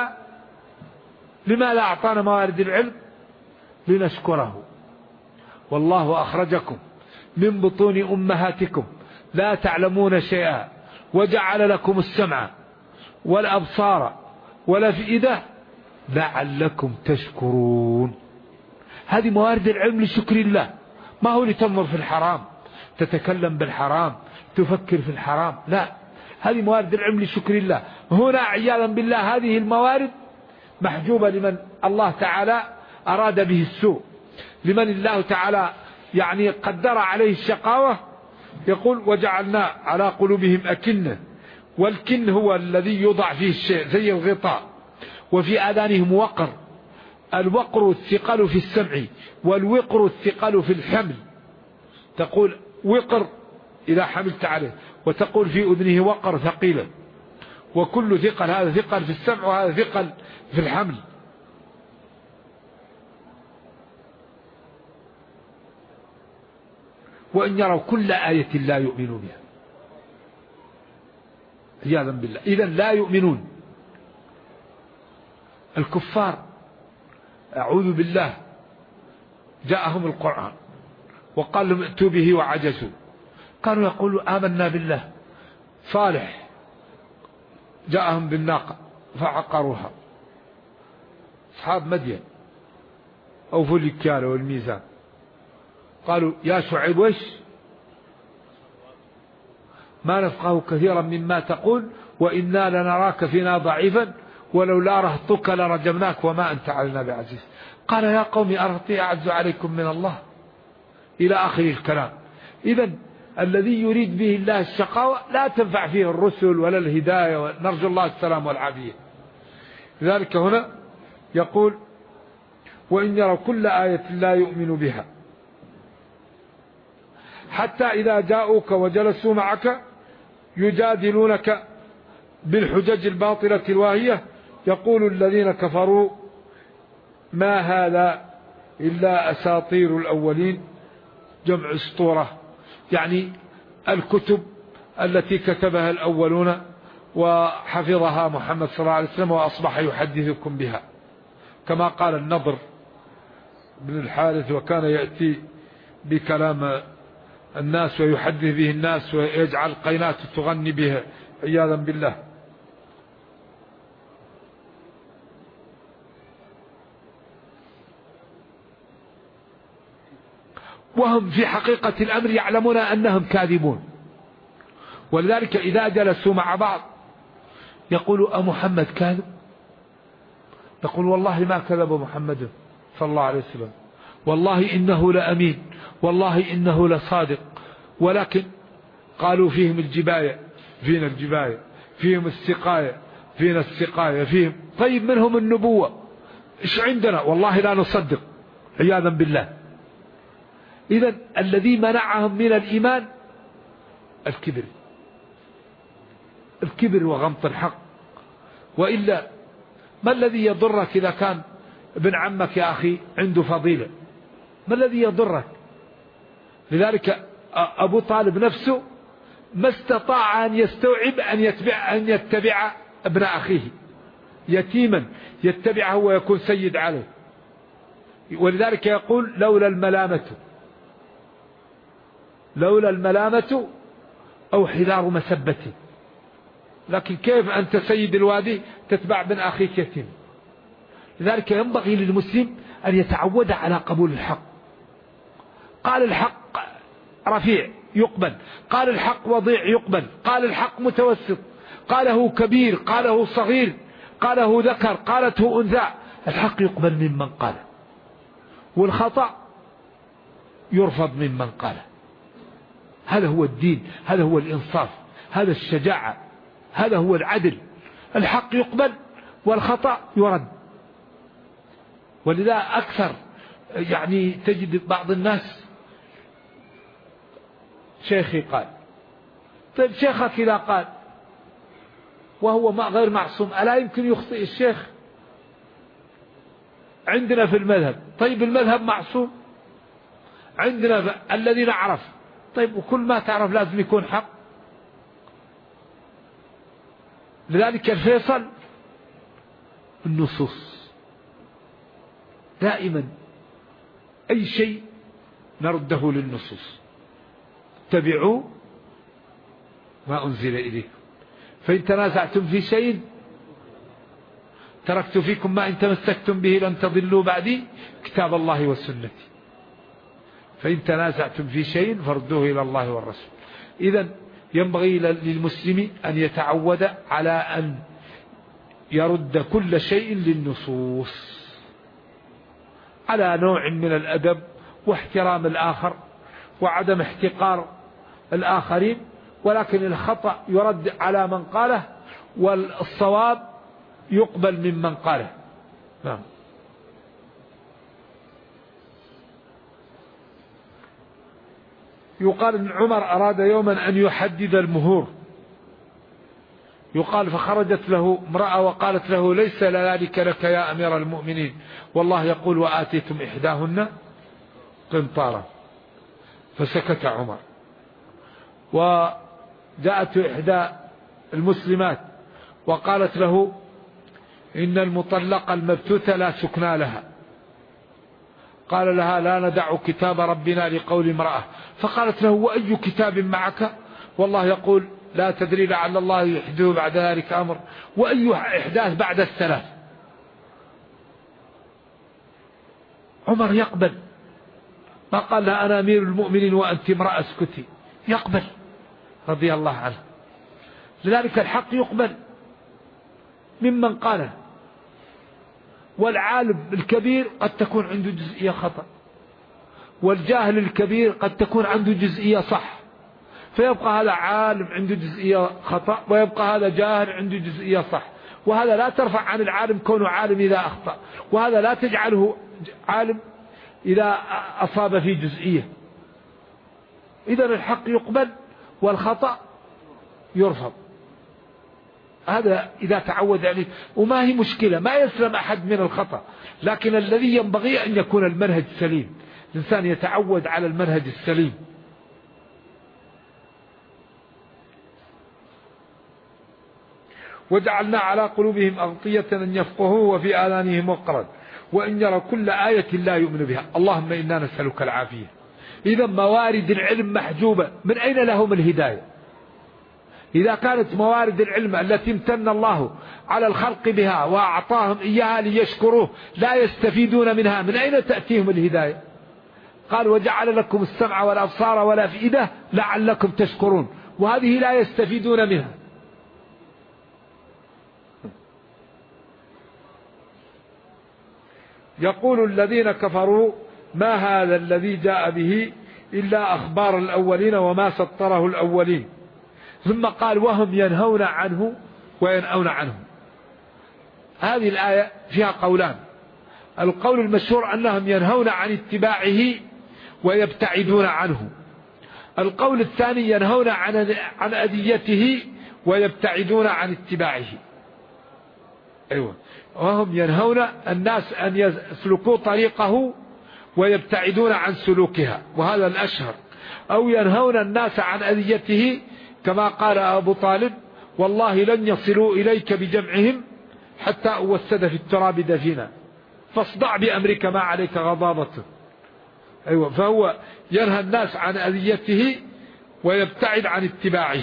لما لا أعطانا موارد العلم؟ لنشكره. والله أخرجكم من بطون أمهاتكم لا تعلمون شيئا وجعل لكم السمع والأبصار والأفئدة لعلكم تشكرون. هذه موارد العلم لشكر الله، ما هو لتنظر في الحرام تتكلم بالحرام تفكر في الحرام، لا، هذه موارد العلم لشكر الله. هنا عياذا بالله هذه الموارد محجوبة لمن الله تعالى أراد به السوء، لمن الله تعالى يعني قدر عليه الشقاوة. يقول وجعلنا على قلوبهم أكنة، والكن هو الذي يوضع فيه الشيء زي الغطاء. وفي آذانهم وقر، الوقر الثقل في السمع، والوقر الثقل في الحمل. تقول وقر إذا حملت عليه، وتقول في أذنه وقر ثقيلا. وكل ثقل، هذا ثقل في السمع وهذا ثقل في الحمل. وإن يروا كل آية لا يؤمنوا بها عياذا بالله. إذن لا يؤمنون. الكفار أعوذ بالله جاءهم القرآن وقال لهم ائتوا به وعجزوا، كانوا يقولوا آمنا بالله. صالح جاءهم بالناقة فعقروها. أصحاب مدين أوفوا الكيال والميزان، قالوا يا شعيب وش ما نفقه كثيرا مما تقول وإنا لنراك فينا ضعيفا ولولا رهطك لرجمناك وما أنت علينا بعزيز. قال يا قوم أرهطي أعز عليكم من الله، إلى آخر الكلام. إذن الذي يريد به الله الشقاوة لا تنفع فيه الرسل ولا الهداية، نرجو الله السلام والعافية. لذلك هنا يقول وإن يروا كل آية لا يؤمن بها حتى إذا جاءوك وجلسوا معك يجادلونك بالحجج الباطلة الواهية يقول الذين كفروا ما هذا إلا أساطير الأولين. جمع اسطورة يعني الكتب التي كتبها الأولون وحفظها محمد صلى الله عليه وسلم وأصبح يحدثكم بها، كما قال النضر بن الحارث وكان يأتي بكلام الناس ويحدث به الناس ويجعل قينات تغني بها عياذا بالله. وهم في حقيقة الأمر يعلمون أنهم كاذبون. ولذلك إذا جلسوا مع بعض يقولوا أمحمد كاذب؟ يقول والله ما كذب محمد صلى الله عليه وسلم، والله إنه لأمين، والله إنه لصادق. ولكن قالوا فيهم الجباية فينا الجباية، فيهم السقاية فينا السقاية، فيهم طيب منهم النبوة إيش عندنا؟ والله لا نصدق عياذا بالله. إذن الذي منعهم من الإيمان الكبر وغمط الحق. وإلا ما الذي يضرك إذا كان ابن عمك يا أخي عنده فضيلة؟ ما الذي يضرك؟ لذلك أبو طالب نفسه ما استطاع أن يستوعب أن يتبع ابن أخيه يتيما يتبعه ويكون سيد عليه. ولذلك يقول لولا الملامة أو حذار مسبة. لكن كيف أنت سيد الوادي تتبع ابن أخيك يتيم؟ لذلك ينبغي للمسلم أن يتعود على قبول الحق. قال الحق رفيع يقبل، قال الحق وضيع يقبل، قال الحق متوسط، قاله كبير، قاله صغير، قاله ذكر، قالته أنثى، الحق يقبل ممن قاله. والخطأ يرفض ممن قاله. هذا هو الدين، هذا هو الإنصاف، هذا الشجاعة، هذا هو العدل. الحق يقبل والخطأ يرد. ولذا أكثر يعني تجد بعض الناس شيخي قال، طيب شيخك إذا قال وهو غير معصوم ألا يمكن يخطئ الشيخ؟ عندنا في المذهب، طيب المذهب معصوم عندنا الذي نعرف، طيب وكل ما تعرف لازم يكون حق؟ لذلك الفيصل النصوص. دائما أي شيء نرده للنصوص. اتبعوا ما أنزل إليكم فإن تنازعتم في شيء تركت فيكم ما إن تمسكتم به لن تضلوا بعدي كتاب الله والسنة. فإن تنازعتم في شيء فردوه إلى الله والرسول. إذن ينبغي للمسلم أن يتعود على أن يرد كل شيء للنصوص على نوع من الأدب واحترام الآخر وعدم احتقار الآخرين، ولكن الخطأ يرد على من قاله والصواب يقبل ممن قاله. نعم. يقال ان عمر أراد يوما أن يحدد المهور، يقال فخرجت له امرأة وقالت له ليس ذلك لك يا أمير المؤمنين، والله يقول وآتيتم إحداهن قنطارا. فسكت عمر. وجاءت إحدى المسلمات وقالت له إن المطلقة المبتوتة لا سكنى لها. قال لها لا ندع كتاب ربنا لقول امرأة. فقالت له وأي كتاب معك؟ والله يقول لا تدري لعل الله يحدث بعد ذلك أمر. وأي إحداث بعد الثلاث؟ عمر يقبل، ما قال لها أنا أمير المؤمنين وأنت امرأة اسكتي، يقبل رضي الله عنه. لذلك الحق يقبل ممن قاله. والعالم الكبير قد تكون عنده جزئية خطأ، والجاهل الكبير قد تكون عنده جزئية صح، فيبقى هذا عالم عنده جزئية خطأ ويبقى هذا جاهل عنده جزئية صح. وهذا لا ترفع عن العالم كونه عالم إذا أخطأ، وهذا لا تجعله عالم إذا أصاب في جزئية. إذن الحق يقبل والخطأ يرفض. هذا إذا تعود عليه. وما هي مشكلة، ما يسلم أحد من الخطأ، لكن الذي ينبغي أن يكون المنهج سليم، الإنسان يتعود على المنهج السليم. وجعلنا على قلوبهم أغطية أن يفقهوا وفي آذانهم وقرا وإن يروا كل آية لا يؤمن بها. اللهم إنا نسألك العافية. إذا موارد العلم محجوبة، من أين لهم الهداية؟ إذا كانت موارد العلم التي امتن الله على الخلق بها وأعطاهم إياها ليشكروه لا يستفيدون منها، من أين تأتيهم الهداية؟ قال وجعل لكم السمع والأبصار والأفئدة لعلكم تشكرون، وهذه لا يستفيدون منها. يقول الذين كفروا ما هذا الذي جاء به إلا أخبار الأولين وما سطره الأولين. ثم قال وهم ينهون عنه وينأون عنه. هذه الآية فيها قولان. القول المشهور أنهم ينهون عن اتباعه ويبتعدون عنه. القول الثاني ينهون عن أذيته ويبتعدون عن اتباعه. أيوة. وهم ينهون الناس أن يسلكوا طريقه ويبتعدون عن سلوكها، وهذا الأشهر. أو ينهون الناس عن أذيته كما قال أبو طالب والله لن يصلوا إليك بجمعهم حتى أوسد في التراب دفينا فاصدع بأمرك ما عليك غضاضته. أيوة. فهو ينهى الناس عن أذيته ويبتعد عن اتباعه.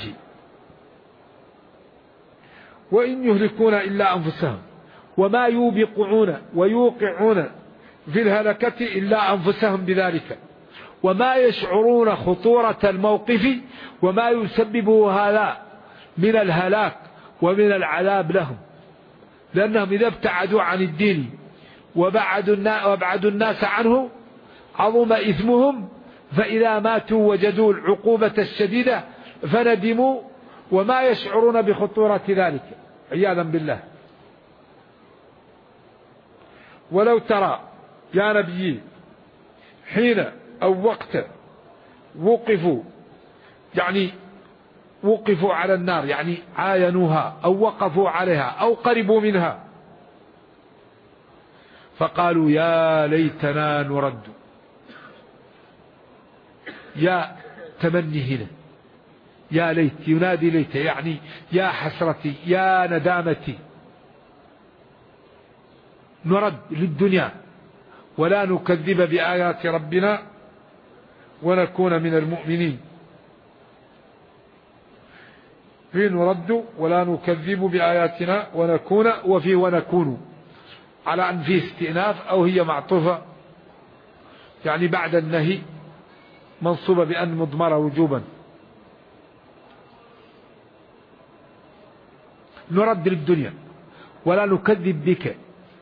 وإن يهلكون إلا أنفسهم وما يوبقون ويوقعون في الهلكة إلا أنفسهم بذلك وما يشعرون خطورة الموقف وما يسببه هذا من الهلاك ومن العذاب لهم، لأنهم إذا ابتعدوا عن الدين وابعدوا الناس عنه عظم إثمهم فإذا ماتوا وجدوا العقوبة الشديدة فندموا وما يشعرون بخطورة ذلك عياذا بالله. ولو ترى يا نبي حين أو وقت وقفوا على النار، يعني عاينوها أو وقفوا عليها أو قربوا منها، فقالوا يا ليتنا نرد. يا تمني هنا، يا ليت ينادي ليت، يعني يا حسرتي يا ندامتي، نرد للدنيا ولا نكذب بآيات ربنا ونكون من المؤمنين. في نرد ولا نكذب بآياتنا ونكون، وفي ونكون على أن في استئناف أو هي معطوفة، يعني بعد النهي منصوبة بأن مضمرة وجوبا. نرد للدنيا ولا نكذب بك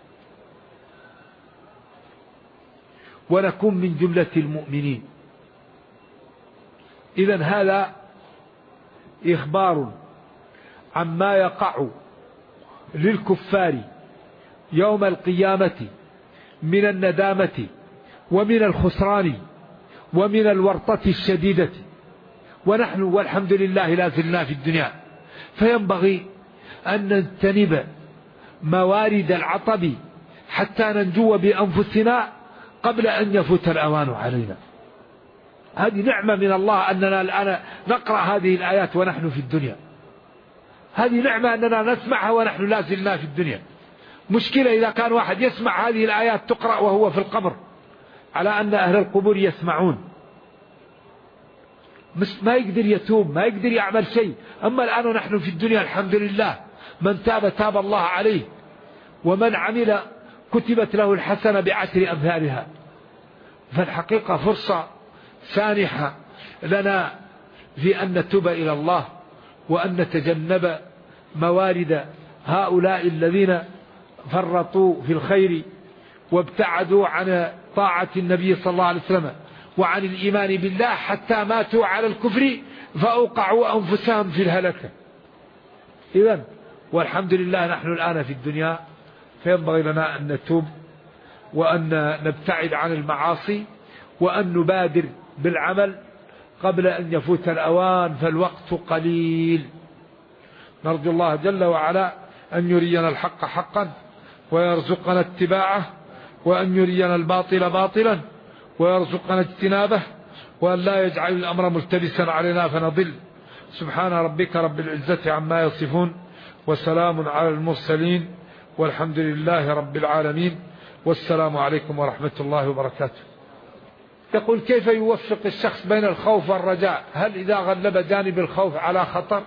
ونكون من جملة المؤمنين. إذن هذا إخبار عما يقع للكفار يوم القيامة من الندامة ومن الخسران ومن الورطة الشديدة، ونحن والحمد لله لا زلنا في الدنيا، فينبغي أن نجتنب موارد العطب حتى ننجو بأنفسنا قبل أن يفوت الأوان علينا. هذه نعمة من الله أننا الآن نقرأ هذه الآيات ونحن في الدنيا، هذه نعمة أننا نسمعها ونحن لا زلنا في الدنيا. مشكلة إذا كان واحد يسمع هذه الآيات تقرأ وهو في القبر، على أن أهل القبور يسمعون، ما يقدر يتوب، ما يقدر يعمل شيء. أما الآن نحن في الدنيا الحمد لله، من تاب تاب الله عليه، ومن عمل كتبت له الحسنة بعشر أمثالها. فالحقيقة فرصة سانحة لنا في أن نتوب إلى الله وأن نتجنب موارد هؤلاء الذين فرطوا في الخير وابتعدوا عن طاعة النبي صلى الله عليه وسلم وعن الإيمان بالله حتى ماتوا على الكفر فأوقعوا أنفسهم في الهلكة. إذن والحمد لله نحن الآن في الدنيا، فينبغي لنا أن نتوب وأن نبتعد عن المعاصي وأن نبادر بالعمل قبل أن يفوت الأوان، فالوقت قليل. نرجو الله جل وعلا أن يرينا الحق حقا ويرزقنا اتباعه، وأن يرينا الباطل باطلا ويرزقنا اجتنابه، وأن لا يجعل الأمر ملتبسا علينا فنضل. سبحان ربك رب العزة عما يصفون، وسلام على المرسلين، والحمد لله رب العالمين، والسلام عليكم ورحمة الله وبركاته. يقول كيف يوفق الشخص بين الخوف والرجاء؟ هل إذا غلب جانب الخوف على خطر؟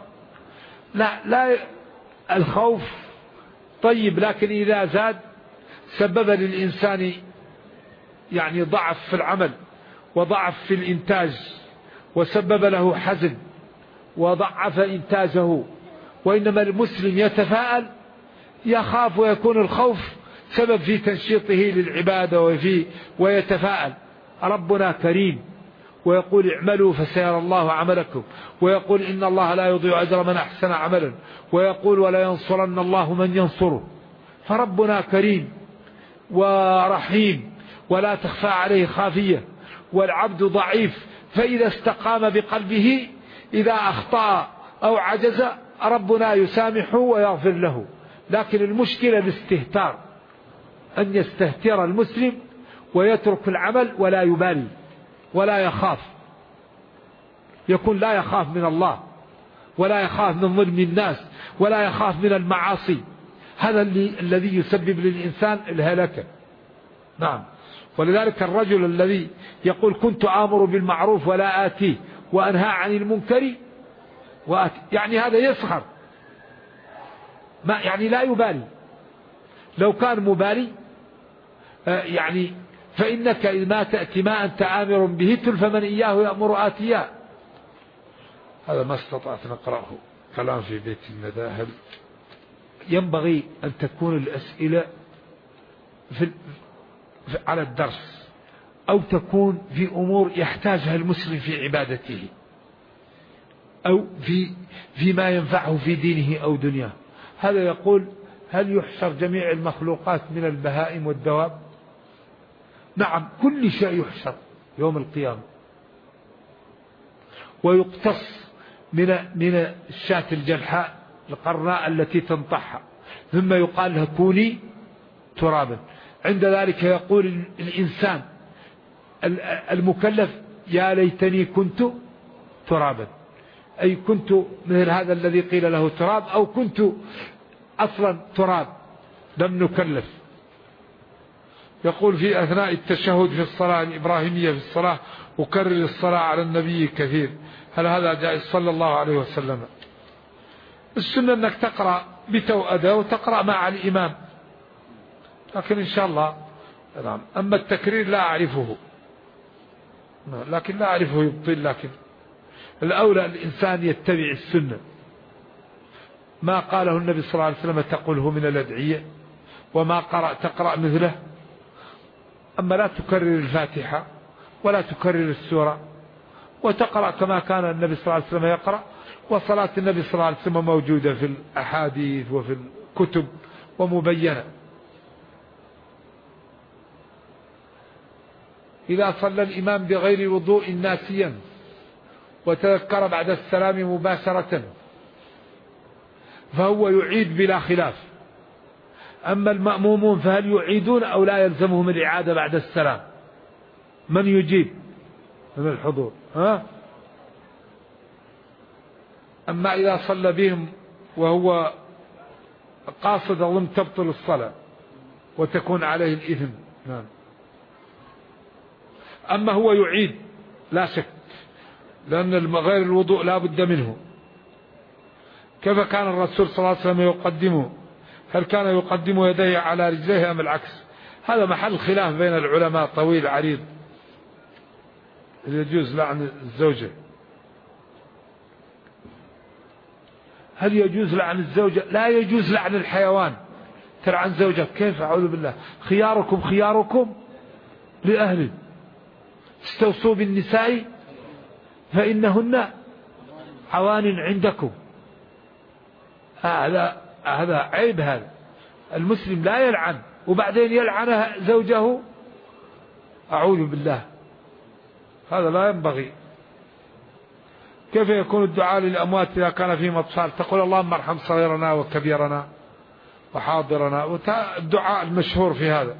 لا، الخوف طيب، لكن إذا زاد سبب للإنسان يعني ضعف في العمل وضعف في الإنتاج، وسبب له حزن وضعف إنتاجه. وإنما المسلم يتفاءل، يخاف، ويكون الخوف سبب في تنشيطه للعبادة ويتفاءل. ربنا كريم ويقول اعملوا فسيرى الله عملكم، ويقول إن الله لا يضيع أجر من أحسن عملا، ويقول ولا ينصرن الله من ينصره. فربنا كريم ورحيم ولا تخفى عليه خافية، والعبد ضعيف، فإذا استقام بقلبه إذا أخطأ أو عجز ربنا يسامحه ويغفر له. لكن المشكلة الاستهتار، أن يستهتر المسلم ويترك العمل ولا يبالي ولا يخاف، يكون لا يخاف من الله ولا يخاف من ظلم الناس ولا يخاف من المعاصي. هذا الذي يسبب للإنسان الهلكة. نعم. ولذلك الرجل الذي يقول كنت آمر بالمعروف ولا آتيه وأنهى عن المنكر وآتي، يعني هذا يسخر، يعني لا يبالي. لو كان مبالي يعني فإنك إذ ما تأتي ما أنت آمر به تلف من إياه يأمر آتياه. هذا ما استطعت نقرأه. كلام في بيت المذاهب. ينبغي أن تكون الأسئلة على الدرس أو تكون في أمور يحتاجها المسلم في عبادته أو فيما ينفعه في دينه أو دنياه. هذا يقول: هل يحشر جميع المخلوقات من البهائم والدواب؟ نعم، كل شيء يحشر يوم القيامة، ويقتص من الشاة الجلحاء القرناء التي تنطحها، ثم يقال لها كوني ترابا. عند ذلك يقول الإنسان المكلف: يا ليتني كنت ترابا، أي كنت مثل هذا الذي قيل له تراب، أو كنت أصلا تراب لم نكلف. يقول في أثناء التشهد في الصلاة الإبراهيمية في الصلاة: أكرر الصلاة على النبي كثير. هل هذا جائز صلى الله عليه وسلم؟ السنة أنك تقرأ بتوأدة وتقرأ مع الإمام، لكن إن شاء الله نعم. أما التكرير لا أعرفه، لكن لا أعرفه يبطل، لكن الأولى الإنسان يتبع السنة، ما قاله النبي صلى الله عليه وسلم تقوله من الأدعية، وما تقرأ مثله. أما لا تكرر الفاتحة ولا تكرر السورة، وتقرأ كما كان النبي صلى الله عليه وسلم يقرأ. وصلاة النبي صلى الله عليه وسلم موجودة في الأحاديث وفي الكتب ومبينة. إذا صلى الإمام بغير وضوء ناسيا وتذكر بعد السلام مباشرة فهو يعيد بلا خلاف. أما المأمومون فهل يعيدون أو لا يلزمهم الإعادة بعد السلام؟ من يجيب من الحضور؟ أما إذا صلى بهم وهو قاصد أظن تبطل الصلاة وتكون عليه الإثم. نعم. أما هو يعيد لا شك، لأن غير الوضوء لا بد منه. كيف كان الرسول صلى الله عليه وسلم يقدمه؟ هل كان يقدم يديه على رجليه أم العكس؟ هذا محل خلاف بين العلماء طويل عريض. يجوز لعن الزوجة؟ هل يجوز لعن الزوجة؟ لا يجوز لعن الحيوان. تلعن زوجك كيف؟ أعوذ بالله. خياركم خياركم لأهله، استوصوا بالنساء فإنهن عوان عندكم. هذا عيب. هذا المسلم لا يلعن وبعدين يلعن زوجه، أعوذ بالله، هذا لا ينبغي. كيف يكون الدعاء للأموات إذا كان فيهم أطفال؟ تقول: اللهم ارحم صغيرنا وكبيرنا وحاضرنا، الدعاء المشهور في هذا.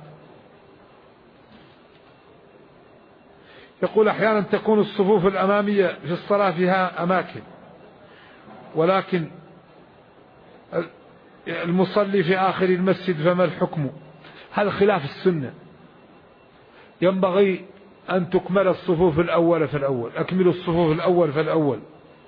يقول: أحيانا تكون الصفوف الأمامية في الصلاة فيها أماكن، ولكن المصلي في آخر المسجد، فما الحكم؟ هذا خلاف السنة. ينبغي أن تكمل الصفوف الأول فالأول، أكملوا الصفوف الأول فالأول.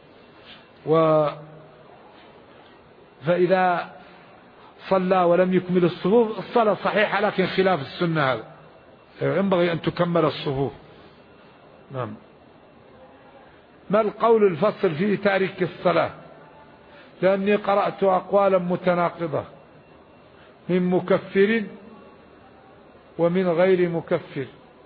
فإذا صلى ولم يكمل الصفوف الصلاة صحيحة، لكن خلاف السنة. هذا ينبغي أن تكمل الصفوف. نعم. ما القول الفصل في تارك الصلاة؟ لأني قرأت أقوالا متناقضة من مكفر ومن غير مكفر.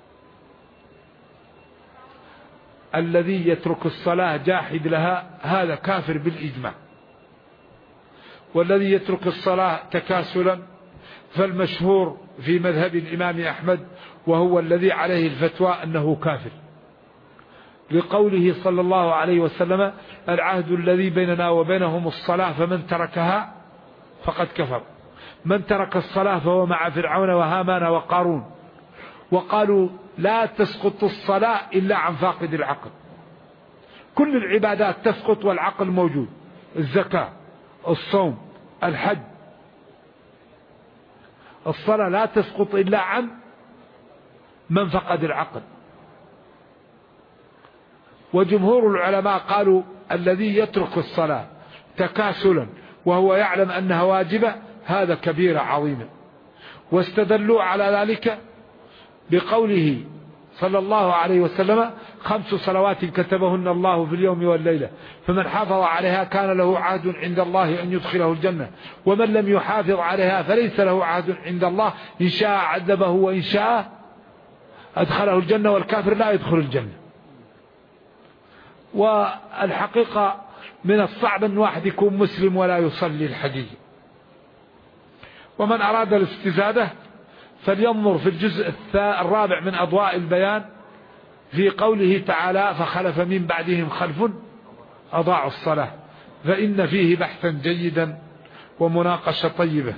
الذي يترك الصلاة جاحد لها هذا كافر بالإجماع، والذي يترك الصلاة تكاسلا فالمشهور في مذهب الإمام أحمد، وهو الذي عليه الفتوى، أنه كافر، لقوله صلى الله عليه وسلم: العهد الذي بيننا وبينهم الصلاة فمن تركها فقد كفر. من ترك الصلاة فهو مع فرعون وهامان وقارون. وقالوا: لا تسقط الصلاة إلا عن فاقد العقل. كل العبادات تسقط والعقل موجود، الزكاة، الصوم، الحج. الصلاة لا تسقط إلا عن من فقد العقل. وجمهور العلماء قالوا: الذي يترك الصلاة تكاسلا وهو يعلم أنها واجبة هذا كبيرة عظيمة. واستدلوا على ذلك بقوله صلى الله عليه وسلم: 5 صلوات كتبهن الله في اليوم والليلة، فمن حافظ عليها كان له عهد عند الله أن يدخله الجنة، ومن لم يحافظ عليها فليس له عهد عند الله، إن شاء عذبه وإن شاء أدخله الجنة والكافر لا يدخل الجنة. والحقيقة من الصعب أن واحد يكون مسلم ولا يصلي الحقيقة. ومن أراد الاستزادة فلينظر في الجزء الرابع من أضواء البيان في قوله تعالى فخلف من بعدهم خلف أضاعوا الصلاة، فإن فيه بحثا جيدا ومناقشة طيبة.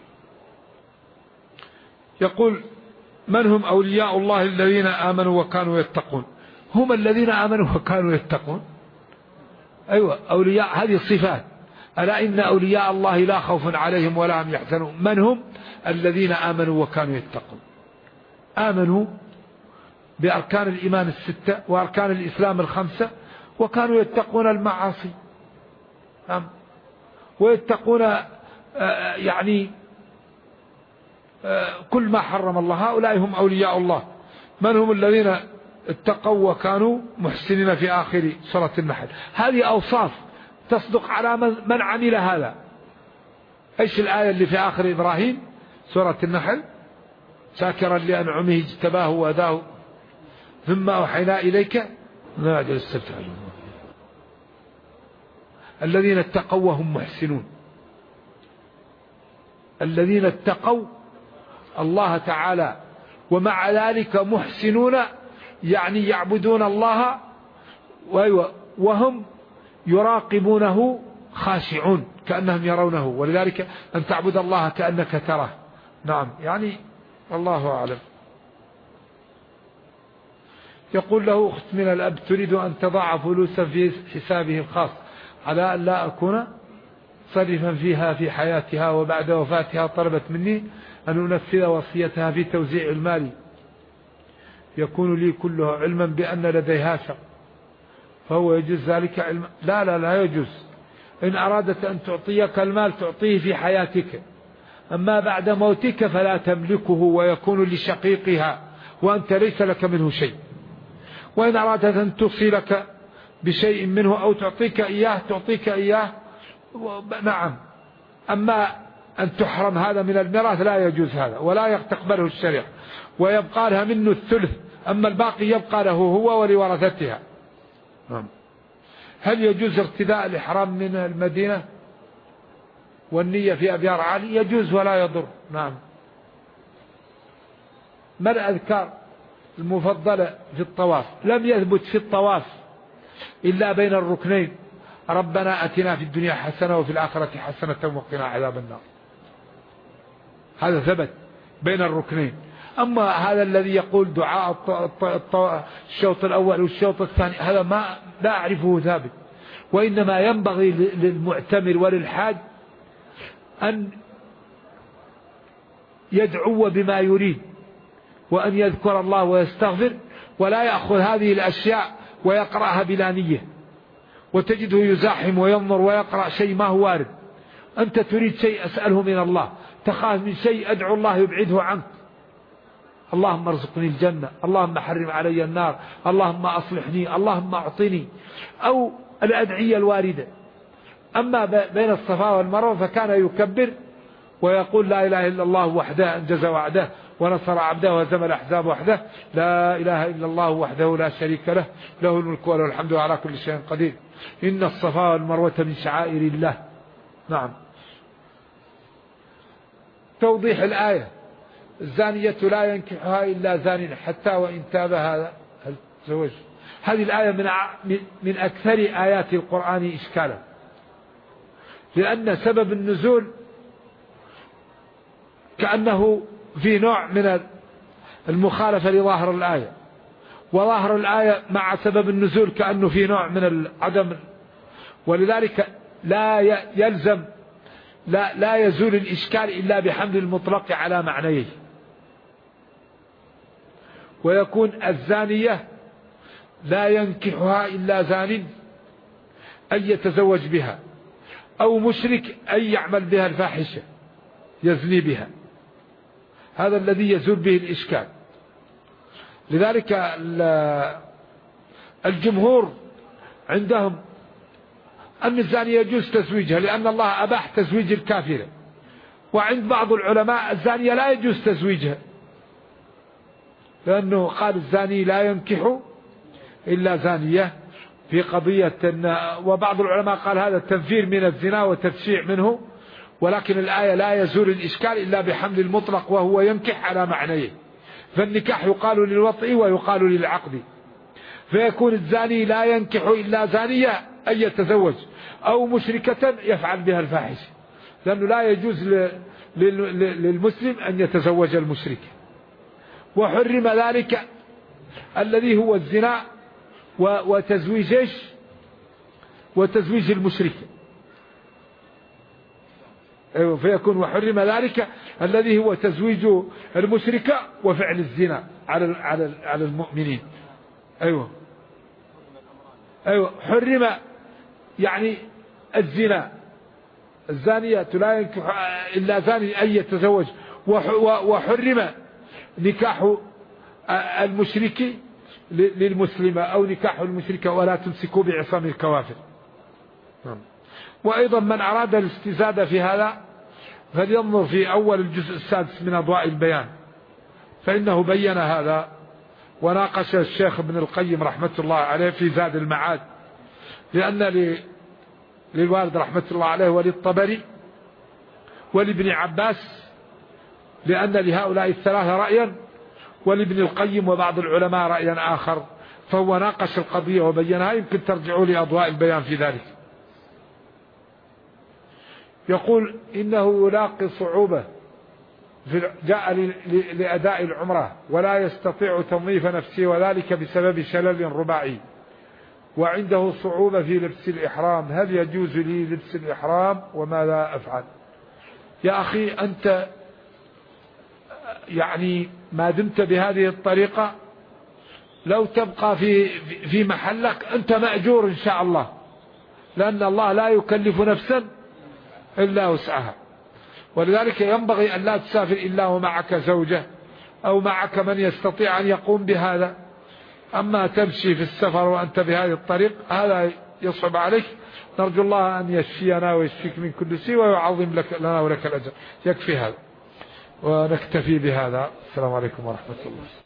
يقول من هم أولياء الله الذين آمنوا وكانوا يتقون؟ هم الذين آمنوا وكانوا يتقون. أيوة، أولياء هذه الصفات. ألا إن أولياء الله لا خوف عليهم ولا هم يحزنون. من هم؟ الذين آمنوا وكانوا يتقون. آمنوا بأركان الإيمان الستة وأركان الإسلام الخمسة، وكانوا يتقون المعاصي ويتقون يعني كل ما حرم الله. هؤلاء هم أولياء الله. من هم الذين اتقوا وكانوا محسنين في آخر سورة النحل. هذه أوصاف تصدق على من عمل هذا. ايش الآية اللي في آخر إبراهيم سورة النحل؟ شاكرا لأنعمه اجتباه وهداه ثم أوحينا إليك ما أجل السبت الذين اتقوا وهم محسنون. الذين اتقوا الله تعالى ومع ذلك محسنون، يعني يعبدون الله وهم يراقبونه خاشعون كأنهم يرونه، ولذلك أن تعبد الله كأنك تراه. نعم، يعني الله أعلم. يقول له أخت من الأب تريد أن تضع فلوسا في حسابه الخاص على أن لا أكون صرفا فيها في حياتها، وبعد وفاتها طلبت مني أن أنفذ وصيتها في توزيع المال يكون لي كله علما بأن لديها شر، فهو يجوز ذلك علما؟ لا يجوز. إن أرادت أن تعطيك المال تعطيه في حياتك، أما بعد موتك فلا تملكه ويكون لشقيقها وأنت ليس لك منه شيء. وإن أرادت أن تصلك بشيء منه أو تعطيك إياه نعم. أما أن تحرم هذا من الميراث لا يجوز هذا، ولا تقبله الشريعة، ويبقى لها منه الثلث، أما الباقي يبقى له هو ولورثتها. هل يجوز ارتداء الإحرام من المدينة والنية في أبيار عالي؟ يجوز ولا يضر. نعم. ما الأذكار المفضلة في الطواف؟ لم يثبت في الطواف إلا بين الركنين ربنا أتنا في الدنيا حسنة وفي الآخرة حسنة وقنا عذاب النار. هذا ثبت بين الركنين. أما هذا الذي يقول دعاء الشوط الأول والشوط الثاني هذا ما لا أعرفه ثابت. وإنما ينبغي للمعتمر وللحاج أن يدعو بما يريد وأن يذكر الله ويستغفر، ولا يأخذ هذه الأشياء ويقرأها بلا نية، وتجده يزاحم وينظر ويقرأ شيء ما هو وارد. أنت تريد شيء أسأله من الله، تخاف من شيء أدعو الله يبعده عنك. اللهم ارزقني الجنة، اللهم حرم علي النار، اللهم أصلحني، اللهم أعطني، أو الأدعية الواردة. أما بين الصفا والمروة فكان يكبر ويقول لا إله إلا الله وحده أنجز وعده ونصر عبده وهزم الأحزاب وحده، لا إله إلا الله وحده لا شريك له، له الملك وله الحمد على كل شيء قدير، إن الصفا والمروة من شعائر الله. نعم. توضيح الآية: الزانية لا ينكحها إلا زان حتى وإن تاب هذا الزوج. هذه الآية من أكثر آيات القرآن إشكالا، لأن سبب النزول كأنه في نوع من المخالفة لظاهر الآية، وظاهر الآية مع سبب النزول كأنه في نوع من العدم، ولذلك لا يلزم لا يزول الإشكال إلا بحمل المطلق على معنيه. ويكون الزانية لا ينكحها إلا زان أن يتزوج بها، أو مشرك أن يعمل بها الفاحشة يزني بها. هذا الذي يزول به الإشكال. لذلك الجمهور عندهم أن الزانية يجوز تزويجها لأن الله أباح تزويج الكافرة، وعند بعض العلماء الزانية لا يجوز تزويجها لأنه قال الزاني لا ينكح إلا زانية في قضية. وبعض العلماء قال هذا التنفير من الزنا وتفشيع منه، ولكن الآية لا يزول الإشكال إلا بحمل المطلق وهو ينكح على معنيه. فالنكاح يقال للوطء ويقال للعقد، فيكون الزاني لا ينكح إلا زانية أن يتزوج، أو مشركة يفعل بها الفاحشة، لأنه لا يجوز للمسلم أن يتزوج المشرك. وحرم ذلك الذي هو الزنا وتزويج المشرك. فيكون وحرم ذلك الذي هو تزويج المشركة وفعل الزنا على المؤمنين. أيوة حرم يعني الزنا، الزانية لا ينكح إلا زاني أن يتزوج. وحرم نكاح المشرك للمسلمة أو نكاح المشركة، ولا تمسكوا بعصام الكوافر. وأيضا من أراد الاستزادة في هذا فلينظر في أول الجزء السادس من أضواء البيان، فإنه بين هذا. وناقش الشيخ ابن القيم رحمة الله عليه في زاد المعاد، لأن للوالد رحمة الله عليه وللطبري ولابن عباس، لأن لهؤلاء الثلاثة رأيا، ولابن القيم وبعض العلماء رأيا آخر، فهو ناقش القضية وبينها. يمكن ترجعوا لأضواء البيان في ذلك. يقول إنه يلاقي صعوبة جاء لأداء العمرة ولا يستطيع تنظيف نفسه، وذلك بسبب شلل رباعي، وعنده صعوبة في لبس الإحرام. هل يجوز لي لبس الإحرام وماذا أفعل؟ يا أخي أنت يعني ما دمت بهذه الطريقة لو تبقى في محلك أنت مأجور إن شاء الله، لأن الله لا يكلف نفسا إلا وسعها. ولذلك ينبغي أن لا تسافر إلا ومعك زوجة أو معك من يستطيع أن يقوم بهذا. أما تمشي في السفر وأنت بهذه الطريق هذا يصعب عليك. نرجو الله أن يشفينا ويشفيك من كل شيء ويعظم لنا ولك الأجر. يكفي هذا ونكتفي بهذا. السلام عليكم ورحمة الله.